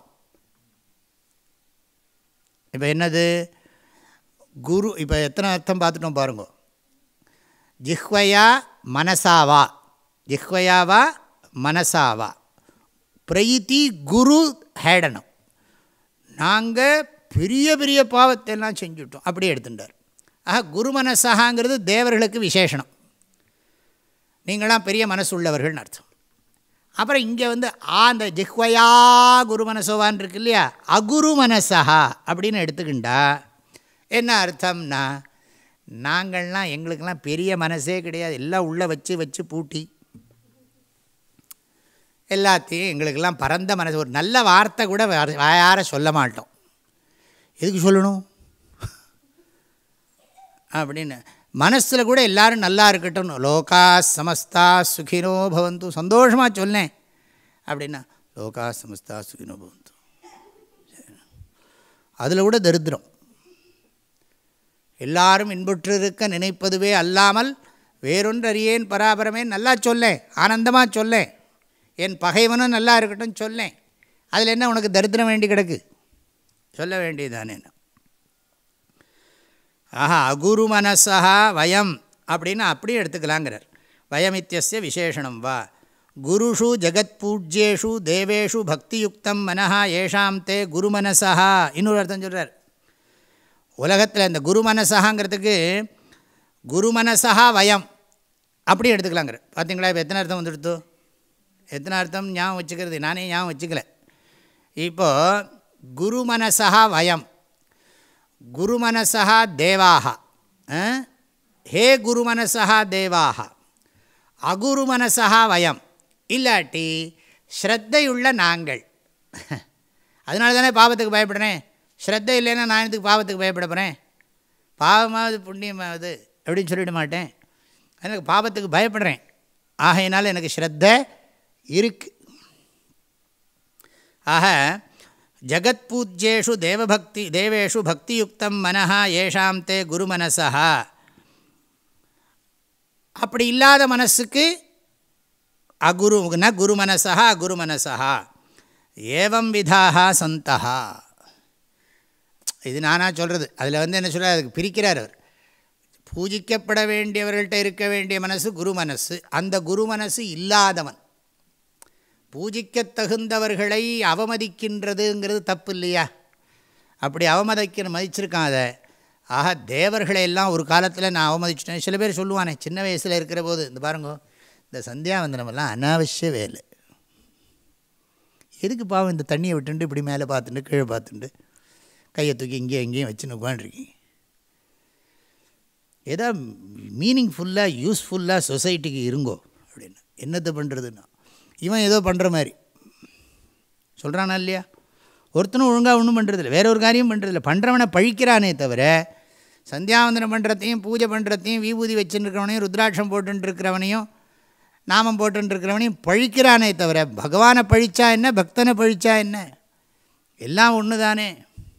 இப்போ என்னது குரு, இப்போ எத்தனை அர்த்தம் பார்த்துட்டோம் பாருங்க. ஜிஹ்வயா மனசாவா, ஜிஹ்வயாவா மனசாவா, பிரயித்தி குரு ஹேடனம். நாங்கள் பெரிய பெரிய பாவத்தை எல்லாம் செஞ்சுட்டோம் அப்படி எடுத்துட்டார். ஆக குரு மனசாங்கிறது தேவர்களுக்கு விசேஷனம், நீங்களாம் பெரிய மனசு உள்ளவர்கள்னு அர்த்தம். அப்புறம் இங்கே வந்து ஆ அந்த ஜிஹ்வயா குரு மனசோவான் இருக்கு இல்லையா, அகுரு மனசா அப்படின்னு எடுத்துக்கிண்டா என்ன அர்த்தம்னா, நாங்கள்லாம் எங்களுக்கெல்லாம் பெரிய மனசே கிடையாது, எல்லாம் உள்ளே வச்சு வச்சு பூட்டி எல்லாத்தையும், எங்களுக்கெல்லாம் பரந்த மனசு. ஒரு நல்ல வார்த்தை கூட யாரை சொல்ல மாட்டோம். எதுக்கு சொல்லணும் அப்படின்னு. மனசில் கூட எல்லோரும் நல்லா இருக்கட்டும், லோகா சமஸ்தா சுகினோ பவந்து, சந்தோஷமாக சொன்னேன் அப்படின்னா லோகா சமஸ்தா சுகினோ பவந்து, அதில் கூட தரித்திரம். எல்லாரும் இன்புற்றிருக்க நினைப்பதுவே அல்லாமல் வேறொன்று அறியேன் பராபரமே, நல்லா சொல்லேன், ஆனந்தமாக சொல்லேன், என் பகைவனும் நல்லா இருக்கட்டும் சொல்லேன். அதில் என்ன உனக்கு தரித்திரம் வேண்டி கிடக்கு? சொல்ல வேண்டியதானே. ஆஹா அகுரு மனசா வயம் அப்படின்னு அப்படியே எடுத்துக்கலாங்கிறார். வயமித்யஸ்ய விசேஷணம் வா. குருஷு ஜெகத் பூஜ்யேஷு தேவேஷு பக்தியுக்தம் மனஹா ஏஷாம் தே குரு மனசா. இன்னொரு அர்த்தம் சொல்கிறார். உலகத்தில் இந்த குரு மனசாங்கிறதுக்கு குரு மனசா வயம் அப்படி எடுத்துக்கலாங்கிற. பார்த்தீங்களா இப்போ எத்தனை அர்த்தம் வந்துடுத்து? எத்தனை அர்த்தம் ஞாபகம் வச்சுக்கிறது, நானே ஞாபகம் வச்சுக்கல. இப்போது குரு மனசா வயம், குரு மனசா தேவாக, ஹே குரு மனசா தேவாக, அகுரு மனசா வயம், இல்லாட்டி ஸ்ரத்தையுள்ள நாங்கள். அதனால தானே பாவத்துக்கு பயப்படுறேன். ஸ்ரத்தை இல்லைன்னா நான் இதுக்கு பாவத்துக்கு பயப்பட போகிறேன்? பாவமாவது புண்ணியமாவது அப்படின்னு சொல்லிட மாட்டேன். எனக்கு பாவத்துக்கு பயப்படுறேன், ஆகையினால எனக்கு ஸ்ரத்தை இருக்கு. ஆக ஜகத் பூஜ்யேஷு தேவபக்தி தேவேஷு பக்தியுக்தம் மனஹா ஏஷாம் தே குரு மனசா. அப்படி இல்லாத மனசுக்கு அகுரு ந குரு மனசா அகுரு மனசா ஏவம் விதாக சந்தா. இது நானாக சொல்கிறது. அதில் வந்து என்ன சொல்கிறார், அதுக்கு பிரிக்கிறார் அவர். பூஜிக்கப்பட வேண்டியவர்கள்ட்ட இருக்க வேண்டிய மனசு குரு மனசு, அந்த குரு மனசு இல்லாதவன் பூஜிக்க தகுந்தவர்களை அவமதிக்கின்றதுங்கிறது தப்பு இல்லையா? அப்படி அவமதிக்கிற மதிச்சிருக்கான் அதை. ஆக தேவர்களை எல்லாம் ஒரு காலத்தில் நான் அவமதிச்சிட்டேன். சில பேர் சொல்லுவானே சின்ன வயசில் இருக்கிற போது, இந்த பாருங்க இந்த சந்தியாவந்தனமெல்லாம் அனாவசிய வேலை, எதுக்கு பாவம் இந்த தண்ணியை விட்டுண்டு இப்படி மேலே பார்த்துட்டு கீழே பார்த்துட்டு கையை தூக்கி இங்கேயும் எங்கேயும் வச்சுன்னு உட்காந்துருக்கீங்க. ஏதோ மீனிங்ஃபுல்லாக யூஸ்ஃபுல்லாக சொசைட்டிக்கு இருங்கோ அப்படின்னு. என்னத்தை பண்ணுறதுன்னா இவன் ஏதோ பண்ணுற மாதிரி சொல்கிறானா இல்லையா? ஒருத்தனும் ஒழுங்காக ஒன்றும் பண்ணுறதில்ல, வேற ஒரு காரியம் பண்ணுறதில்ல. பண்ணுறவனை பழிக்கிறானே தவிர சந்தியாவந்தனம் பண்ணுறதையும் பூஜை பண்ணுறதையும் விபூதி வச்சுருக்கிறவனையும் ருத்ராட்சம் போட்டுருக்கிறவனையும் நாமம் போட்டுருக்கிறவனையும் பழிக்கிறானே தவிர பகவானை பழிச்சா என்ன, பக்தனை பழிச்சா என்ன, எல்லாம் ஒன்று தானே.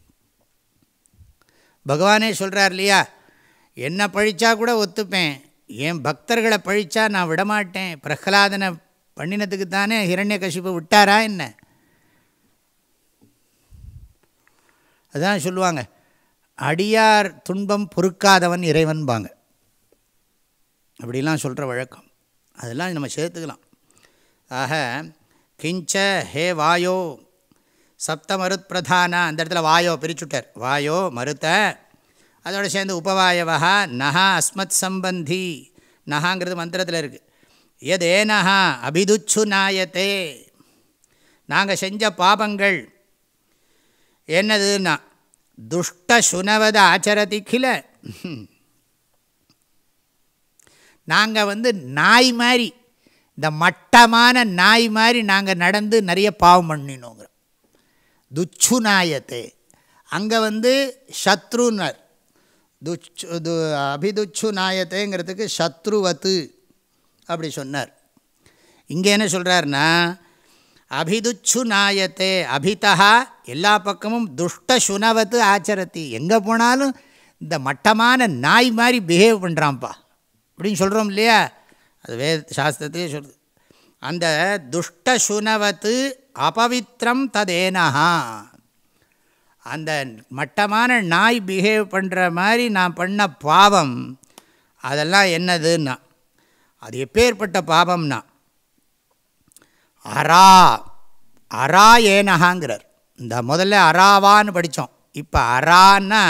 பகவானே சொல்கிறார் இல்லையா, என்னை பழிச்சா கூட ஒத்துப்பேன், என் பக்தர்களை பழிச்சா நான் விடமாட்டேன். பிரஹ்லாதனை பண்ணினத்துக்கு தானே ஹிரண்யகசிபு விட்டாரா என்ன? அதான் சொல்லுவாங்க, அடியார் துன்பம் பொறுக்காதவன் இறைவன்பாங்க. அப்படிலாம் சொல்கிற வழக்கம், அதெல்லாம் நம்ம சேர்த்துக்கலாம். ஆக கிஞ்ச ஹே வாயோ சப்த மருத் பிரதானா, அந்த இடத்துல வாயோ பிரிச்சுட்டார். வாயோ மருத்த, அதோடு சேர்ந்து உபவாயவா நஹா அஸ்மத் சம்பந்தி, நஹாங்கிறது மந்திரத்தில் இருக்குது. எதேனஹா அபிதுச்சு நாயத்தே, நாங்கள் செஞ்ச பாபங்கள் என்னதுன்னா துஷ்ட சுனவத ஆச்சரதி கில, நாங்கள் வந்து நாய் மாதிரி, இந்த மட்டமான நாய் மாதிரி நாங்கள் நடந்து நிறைய பாவம் பண்ணினோங்கிற. துச்சு நாயத்தே, அங்கே வந்து சத்ருனர், துச்சு து அபிதுச்சு நாயத்தேங்கிறதுக்கு சத்ருவத்து அப்படி சொன்னார். இங்கே என்ன சொல்கிறார்னா அபிதுச்சு நாயத்தே, அபிதா எல்லா பக்கமும் துஷ்ட சுனவத்து ஆச்சரத்தி, எங்கே போனாலும் இந்த மட்டமான நாய் மாதிரி பிஹேவ் பண்ணுறான்ப்பா அப்படின்னு சொல்கிறோம் இல்லையா, அது வே சாஸ்திரத்தையே சொல்லுது. அந்த துஷ்ட சுனவத்து அபவித்ரம் ததேனஹா, அந்த மட்டமான நாய் பிஹேவ் பண்ணுற மாதிரி நான் பண்ண பாவம் அதெல்லாம் என்னதுன்னா, அது எப்பேற்பட்ட பாவம்னா அரா, அரா ஏனஹாங்கிறார். இந்த முதல்ல அராவான்னு படித்தோம், இப்போ அரான்னா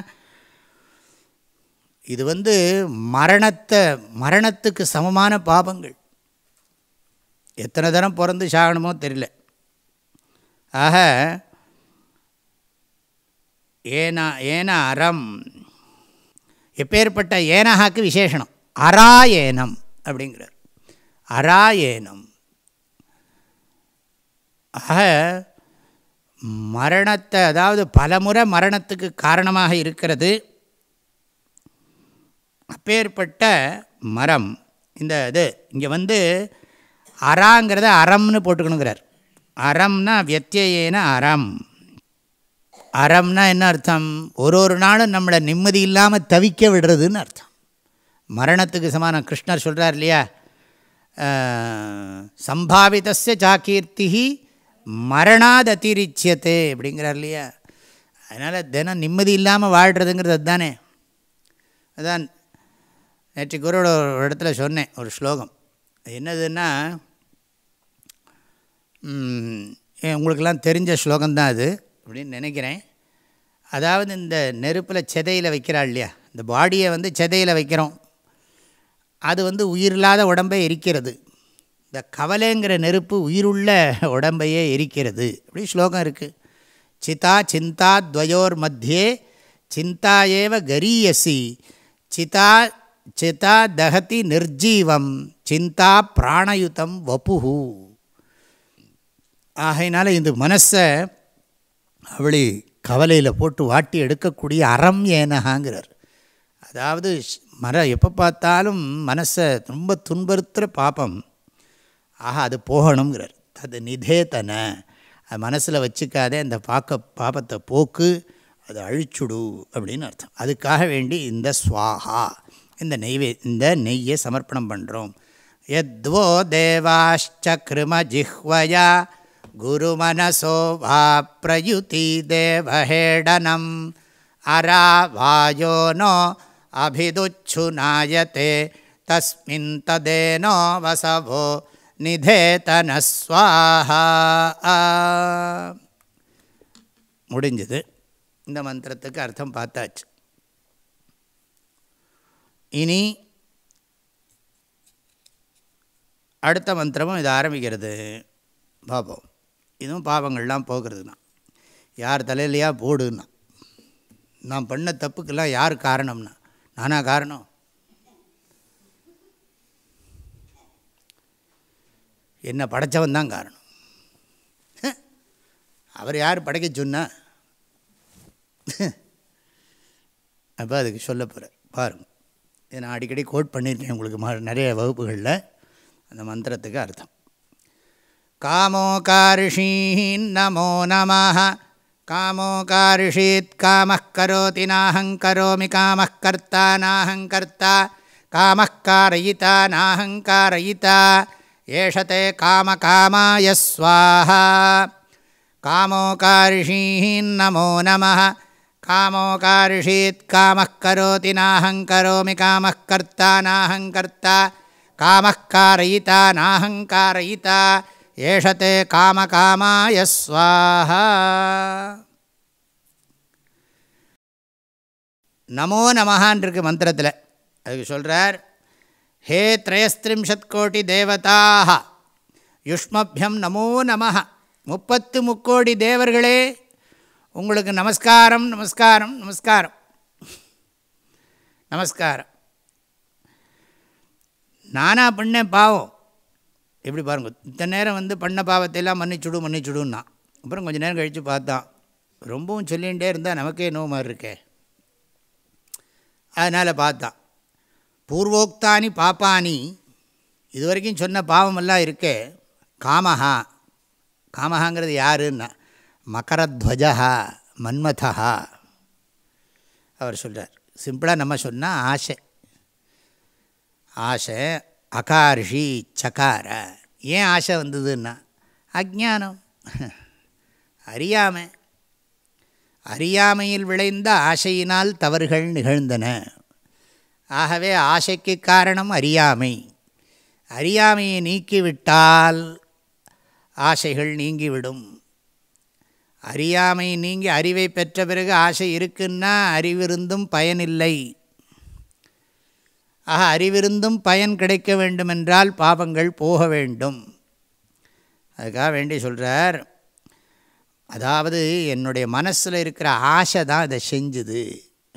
இது வந்து மரணத்தை, மரணத்துக்கு சமமான பாபங்கள். எத்தனை தரம் பிறந்து சாகணுமோ தெரியல. ஆக ஏனா ஏன அறம், எப்பேற்பட்ட ஏனஹாக்கு விசேஷனம் அரா ஏனம் அப்படிங்கிறார். அரா ஏனம், ஆக மரணத்தை, அதாவது பலமுறை மரணத்துக்கு காரணமாக இருக்கிறது. அப்பேற்பட்ட மரம் இந்த இது இங்கே வந்து அறாங்கிறத அறம்னு போட்டுக்கணுங்கிறார். அறம்னா வியத்தியேன அறம். அறம்னா என்ன அர்த்தம், ஒரு ஒரு நாளும் நம்மளை நிம்மதி இல்லாமல் தவிக்க விடுறதுன்னு அர்த்தம். மரணத்துக்கு சமானம். கிருஷ்ணர் சொல்கிறார் இல்லையா, சம்பாவிதஸ்ய சாகீர்த்தி மரணாத் அதிரிச்சியத்தே அப்படிங்கிறார் இல்லையா. அதனால் தினம் நிம்மதி இல்லாமல் வாழ்கிறதுங்கிறது அதுதானே. அதான் நேற்று குருவோட ஒரு இடத்துல சொன்னேன் ஒரு ஸ்லோகம். என்னதுன்னா, உங்களுக்கெல்லாம் தெரிஞ்ச ஸ்லோகம்தான் அது அப்படின்னு நினைக்கிறேன். அதாவது இந்த நெருப்பில் செதையில் வைக்கிறாள் இல்லையா, இந்த பாடியை வந்து செதையில் வைக்கிறோம், அது வந்து உயிரில்லாத உடம்பை எரிக்கிறது. இந்த கவலைங்கிற நெருப்பு உயிருள்ள உடம்பையே எரிக்கிறது அப்படி ஸ்லோகம் இருக்குது. சிதா சிந்தா துவயோர் மத்தியே சிந்தா ஏவ கரீயசி, சிதா சிதா தகதி நிர்ஜீவம், சிந்தா பிராணயுதம் வபுஹு. ஆகையினால இந்த மனசை அவளி கவலையில் போட்டு வாட்டி எடுக்கக்கூடிய அறம் ஏனஹாங்கிறார். அதாவது மர எப்போ பார்த்தாலும் மனசை ரொம்ப துன்புறுத்துகிற பாப்பம், ஆஹா அது போகணுங்கிறார். அது நிதேதன, அது மனசில் வச்சுக்காதே, அந்த பாக்க பாபத்தை போக்கு, அதை அழிச்சுடு அப்படின்னு அர்த்தம். அதுக்காக வேண்டி இந்த ஸ்வாஹா, இந்த நெய்வே இந்த நெய்யை சமர்ப்பணம் பண்ணுறோம். யத்வோ தேவாஷ்ச கிரும ஜிஹ்வயா குரு மனசோ வா பிரயுதி தேவஹேடனம் அரா வாயோ நோ அபிதுச்சு நாயத்தே தஸ்மின் ததேனோ வசவோ நிதேதன ஸ்வாஹா. முடிஞ்சது. இந்த மந்திரத்துக்கு அர்த்தம் பார்த்தாச்சு. இனி அடுத்த மந்திரமும் இது ஆரம்பிக்கிறது. பாப்போம். இதுவும் பாவங்கள்லாம் போகிறதுனா, யார் தலையிலையா போடுன்னா, நான் பண்ண தப்புக்கெல்லாம் யார் காரணம்னா, நானா காரணம்? என்னை படைத்தவன் தான் காரணம். அவர் யார் படைக்க சொன்னா? அப்போ அதுக்கு சொல்ல போகிறார் பாருங்கள். இதை நான் அடிக்கடி கோட் பண்ணியிருக்கேன் உங்களுக்கு மா நிறைய வகுப்புகளில். அந்த மந்திரத்துக்கு அர்த்தம் காமோகாரிஷீன் நமோ நமः. காமோகாரிஷீத் காமः கரோதி நாஹங்கரோமி காமः கர்த்தா நாஹங்கர்த்தா காமः காரயிதா நாஹங்காரயிதா ஏஷதே காமகாமாய ஸ்வாஹா. காமோகாரிஷீன் நமோ நமः. காமோகாரிஷீத் காமः கரோதி நாஹங்கரோமி காமः கர்த்தா நாஹங்கர்த்தா காமः காரயிதா நாஹங்காரயிதா ஏஷதே காமகாமாய ஸ்வாஹா. நமோ நமஹான் இருக்கு மந்திரத்தில். அதுக்கு சொல்கிறார், ஹே த்ரயஸ்திரிம்ஷத் கோடி தேவதாக யுஷ்மபியம் நமோ நமஹ. முப்பத்து முக்கோடி தேவர்களே உங்களுக்கு நமஸ்காரம் நமஸ்காரம் நமஸ்காரம் நமஸ்காரம். நானா பண்ணேன் பாவம். எப்படி பாருங்க, இத்தனை நேரம் வந்து பண்ண பாவத்தையெல்லாம் மன்னிச்சுடு மன்னிச்சுடுன்னா, அப்புறம் கொஞ்சம் நேரம் கழித்து பார்த்தான் ரொம்பவும் சொல்லிகிட்டே இருந்தால் நமக்கே நோ மாதிரி இருக்கே. அதனால் பார்த்தான் பூர்வோக்தானி பாப்பானி, இது வரைக்கும் சொன்ன பாவமெல்லாம் இருக்கே. காமஹா, காமஹாங்கிறது யாருன்னா மகரத்வஜா மன்மதா. அவர் சொல்கிறார், சிம்பிளாக நம்ம சொன்னால் ஆசை. ஆசை அகாரிஷி சகார. ஏன் ஆசை வந்ததுன்னா அஜ்ஞானம், அறியாமை. அறியாமையில் விளைந்த ஆசையினால் தவறுகள் நிகழ்ந்தன. ஆகவே ஆசைக்கு காரணம் அறியாமை. அறியாமையை நீக்கிவிட்டால் ஆசைகள் நீங்கிவிடும். அறியாமை நீங்கி அறிவை பெற்ற பிறகு ஆசை இருக்குன்னா அறிவிருந்தும் பயனில்லை. ஆக அறிவிருந்தும் பயன் கிடைக்க வேண்டுமென்றால் பாவங்கள் போக வேண்டும். அதுக்காக வேண்டி சொல்கிறார், அதாவது என்னுடைய மனசில் இருக்கிற ஆசை தான் இதை செஞ்சுது.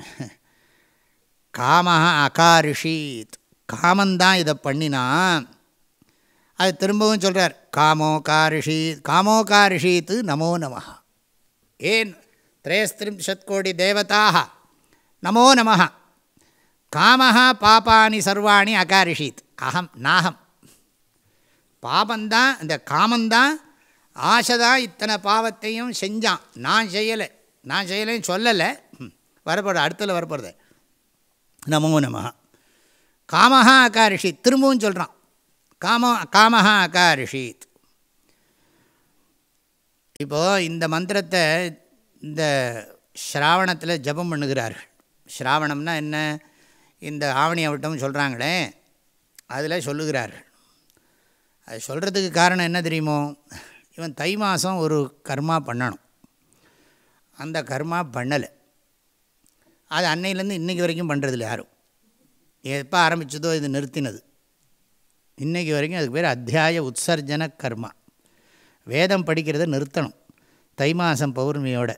காமஹ அகாரிஷீத், காமந்தான் இதை பண்ணினா. அது திரும்பவும் சொல்கிறார், காமோகாரிஷீத் காமோகாரிஷீத் நமோ நமஹ. ஏன் திரயஸ்திரிம்ஷத் கோடி தேவதாக நமோ நமஹ. காமஹா பாபானி சர்வாணி அகாரிஷீத் அகம் நாகம். பாபந்தான், இந்த காமந்தான், ஆசைதான் இத்தனை பாவத்தையும் செஞ்சான். நான் செய்யலை, நான் செய்யலைன்னு சொல்லலை. வரப்போகிற அடுத்ததில் வரப்போகிறது நமோ நமஹ. காமஹா அகாரிஷீத் திரும்பவும் சொல்கிறான், காமோ காமஹா அகாரிஷீத். இப்போது இந்த மந்திரத்தை இந்த ஸ்ராவணத்தில் ஜபம் பண்ணுகிறார்கள். ஸ்ராவணம்னா என்ன? இந்த ஆவணி அவட்டம் சொல்கிறாங்களே, அதில் சொல்லுகிறார்கள். அது சொல்கிறதுக்கு காரணம் என்ன தெரியுமோ? இவன் தை மாதம் ஒரு கர்மா பண்ணணும், அந்த கர்மா பண்ணலை. அது அன்னையிலேருந்து இன்றைக்கி வரைக்கும் பண்ணுறதில்ல யாரும். எப்போ ஆரம்பித்ததோ இது நிறுத்தினது, இன்றைக்கி வரைக்கும். அதுக்கு பேர் அத்தியாய உற்சர்ஜன கர்மா. வேதம் படிக்கிறத நிறுத்தணும் தை மாதம் பௌர்ணமியோட.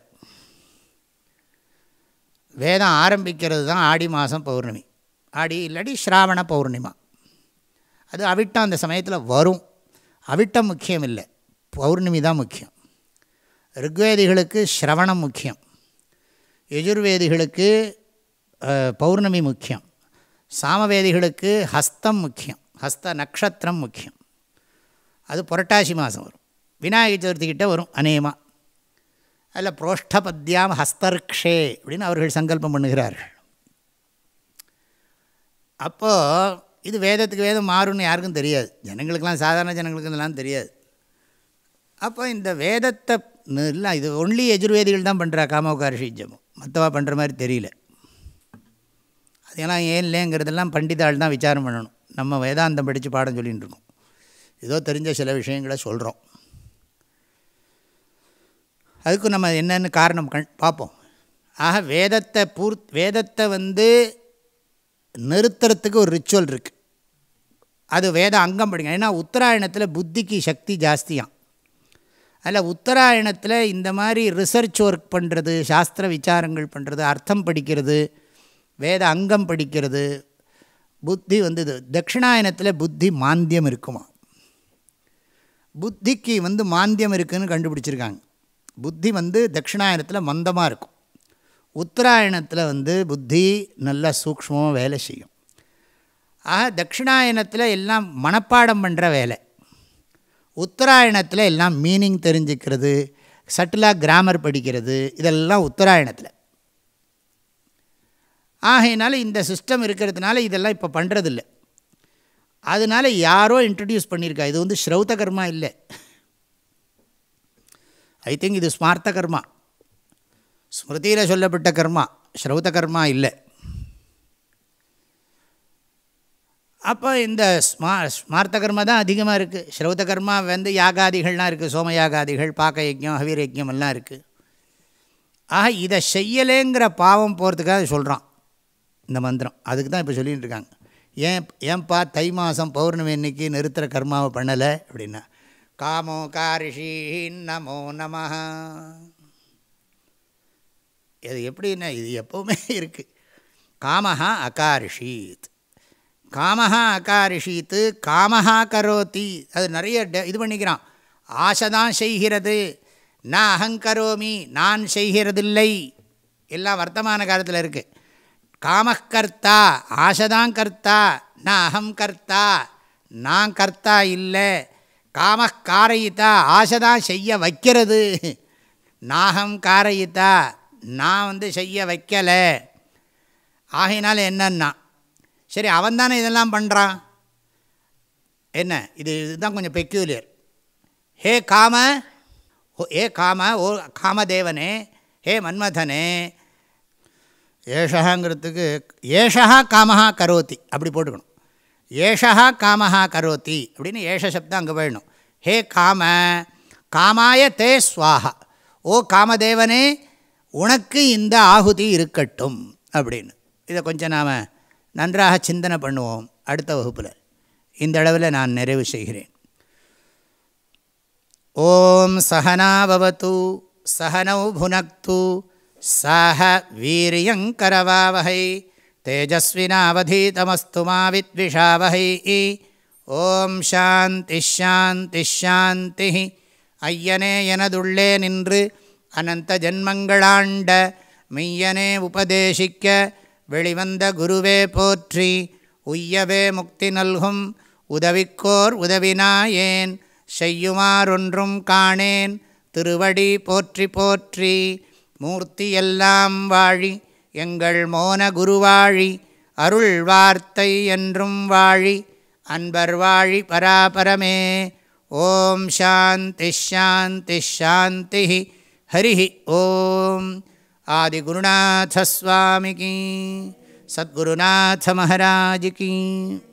வேதம் ஆரம்பிக்கிறது தான் ஆடி மாதம் பௌர்ணமி. ஆடி இல்லாட்டி ஸ்ராவண பௌர்ணிமா. அது அவிட்டம் அந்த சமயத்தில் வரும். அவிட்டம் முக்கியம் இல்லை, பௌர்ணமி தான் முக்கியம். ருக்வேதிகளுக்கு ஸ்ரவணம் முக்கியம், யஜுர்வேதிகளுக்கு பௌர்ணமி முக்கியம், சாமவேதிகளுக்கு ஹஸ்தம் முக்கியம், ஹஸ்த நக்ஷத்திரம் முக்கியம். அது புரட்டாசி மாதம் வரும், விநாயகர் சதுர்த்திக்கிட்ட வரும் அநேகமாக. அதில் புரோஷ்டபத்யாம் ஹஸ்தர்க்ஷே அப்படின்னு அவர்கள் சங்கல்பம் பண்ணுகிறார்கள். அப்போது இது வேதத்துக்கு வேதம் மாறும்னு யாருக்கும் தெரியாது, ஜனங்களுக்கெல்லாம், சாதாரண ஜனங்களுக்கு இதெல்லாம் தெரியாது. அப்போ இந்த வேதத்தை இல்லை, இது ஒன்லி எஜுர்வேதிகள் தான் பண்ணுறா காமோகாரிஷி ஜபம், மற்றவா பண்ணுற மாதிரி தெரியல. அதெல்லாம் ஏன் இல்லைங்கிறதெல்லாம் பண்டிதாள் தான் விசாரம் பண்ணணும். நம்ம வேதாந்தம் படித்து பாடம் சொல்லிகிட்டு இருக்கோம், ஏதோ தெரிஞ்ச சில விஷயங்களை சொல்கிறோம். அதுக்கு நம்ம என்னென்னு காரணம் கண் பார்ப்போம். ஆக வேதத்தை பூர் வேதத்தை வந்து நிறுத்துறதுக்கு ஒரு ரிச்சுவல் இருக்குது. அது வேத அங்கம் படிங்க. ஏன்னா உத்தராயணத்தில் புத்திக்கு சக்தி ஜாஸ்தியாம். அதில் உத்தராயணத்தில் இந்த மாதிரி ரிசர்ச் ஒர்க் பண்ணுறது, சாஸ்திர விசாரங்கள் பண்ணுறது, அர்த்தம் படிக்கிறது, வேத அங்கம் படிக்கிறது, புத்தி வந்து இது. தட்சிணாயனத்தில் புத்தி மாந்தியம் இருக்குமா, புத்திக்கு வந்து மாந்தியம் இருக்குதுன்னு கண்டுபிடிச்சிருக்காங்க. புத்தி வந்து தட்சிணாயனத்தில் மந்தமாக இருக்கும், உத்தராயணத்தில் வந்து புத்தி நல்லா சூக்ஷ்மமாக வேலை செய்யும். ஆக தட்சிணாயனத்தில் எல்லாம் மனப்பாடம் பண்ணுற வேலை, உத்தராயணத்தில் எல்லாம் மீனிங் தெரிஞ்சுக்கிறது, சட்டிலாக கிராமர் படிக்கிறது, இதெல்லாம் உத்தராயணத்தில். ஆகையினால இந்த சிஸ்டம் இருக்கிறதுனால இதெல்லாம் இப்போ பண்ணுறதில்லை. அதனால் யாரோ இன்ட்ரடியூஸ் பண்ணியிருக்கா, இது வந்து ஸ்ரௌத கர்மா இல்லை, ஐ திங்க் இது ஸ்மார்த்த கர்மா, ஸ்மிருதியில் சொல்லப்பட்ட கர்மா, ஸ்ரௌத கர்மா இல்லை. அப்போ இந்த ஸ்மா ஸ்மார்த்த கர்மா தான் அதிகமாக இருக்குது. ஸ்ரௌத கர்மா வந்து யாகாதிகள்லாம் இருக்குது, சோமயாகாதிகள், பாக்க யஜ்யம், ஹவீர யஜ்யம் எல்லாம் இருக்குது. ஆக இதை செய்யலேங்கிற பாவம் போகிறதுக்காக சொல்கிறான் இந்த மந்திரம். அதுக்கு தான் இப்போ சொல்லிகிட்டு இருக்காங்க. ஏன் ஏன்பா தை மாதம் பௌர்ணமி அன்னைக்கு நிறுத்துகிற கர்மாவை பண்ணலை அப்படின்னா, காமோ காரிஷி நமோ நமஹ. இது எப்படின்னா இது எப்போவுமே இருக்குது. காமஹா அகாரிஷீத், காமஹா அகாரிஷீத்து, காமஹா கரோத்தி. அது நிறைய இது பண்ணிக்கிறான். ஆசைதான் செய்கிறது, நான் அகங்கரோமி, நான் செய்கிறதில்லை, எல்லாம் வர்த்தமான காலத்தில் இருக்குது. காமக்கர்த்தா, ஆசைதான் கர்த்தா, நான் அகம் கர்த்தா, நான் கர்த்தா இல்லை. காமக்காரயித்தா, ஆசைதான் செய்ய வைக்கிறது, நாகம் காரயித்தா, நான் வந்து செய்ய வைக்கலை. ஆகையினால என்னன்னா, சரி அவன் தானே இதெல்லாம் பண்ணுறான், என்ன இது இதுதான் கொஞ்சம் பெக்யூலியர். ஹே காம, ஏ காம, ஓ காமதேவனே, ஹே மன்மதனே, ஏஷகாங்கிறதுக்கு ஏஷா காமஹா கரோத்தி அப்படி போட்டுக்கணும். ஏஷா காமஹா கரோத்தி அப்படின்னு ஏஷ சப்தம் அங்கே போயிடணும். ஹே காம, காமாய தே ஸ்வாஹா, ஓ காமதேவனே உனக்கு இந்த ஆகுதி இருக்கட்டும் அப்படின்னு. இதை கொஞ்சம் நாம் நன்றாக சிந்தனை பண்ணுவோம் அடுத்த வகுப்பில். இந்த அளவில் நான் நிறைவு செய்கிறேன். ஓம் சஹனா பவது சஹனௌ புனக்து சஹ வீரியங்கரவாவஹை தேஜஸ்வினாவதீதமஸ்து மா வித்விஷாவஹை. ஓம் சாந்தி ஷாந்தி ஷாந்தி. ஐயனே எனதுள்ளே நின்று அனந்த ஜன்மங்களாண்ட மெய்யனே உபதேசிக்க வெளிவந்த குருவே போற்றி. உய்யவே முக்தி நல்கும் உதவிக்கோர் உதவினாயேன், செய்யுமாறொன்றும் காணேன் திருவடி போற்றி போற்றி. மூர்த்தியெல்லாம் வாழி எங்கள் மோன குருவாழி, அருள் வார்த்தை என்றும் வாழி அன்பர் வாழி பராபரமே. ஓம் சாந்தி ஷாந்தி ஷாந்தி. ஹரி ஓம். ஆதிகுருநாத ஸ்வாமிகி, சத்குருநாத மகாராஜ் கி.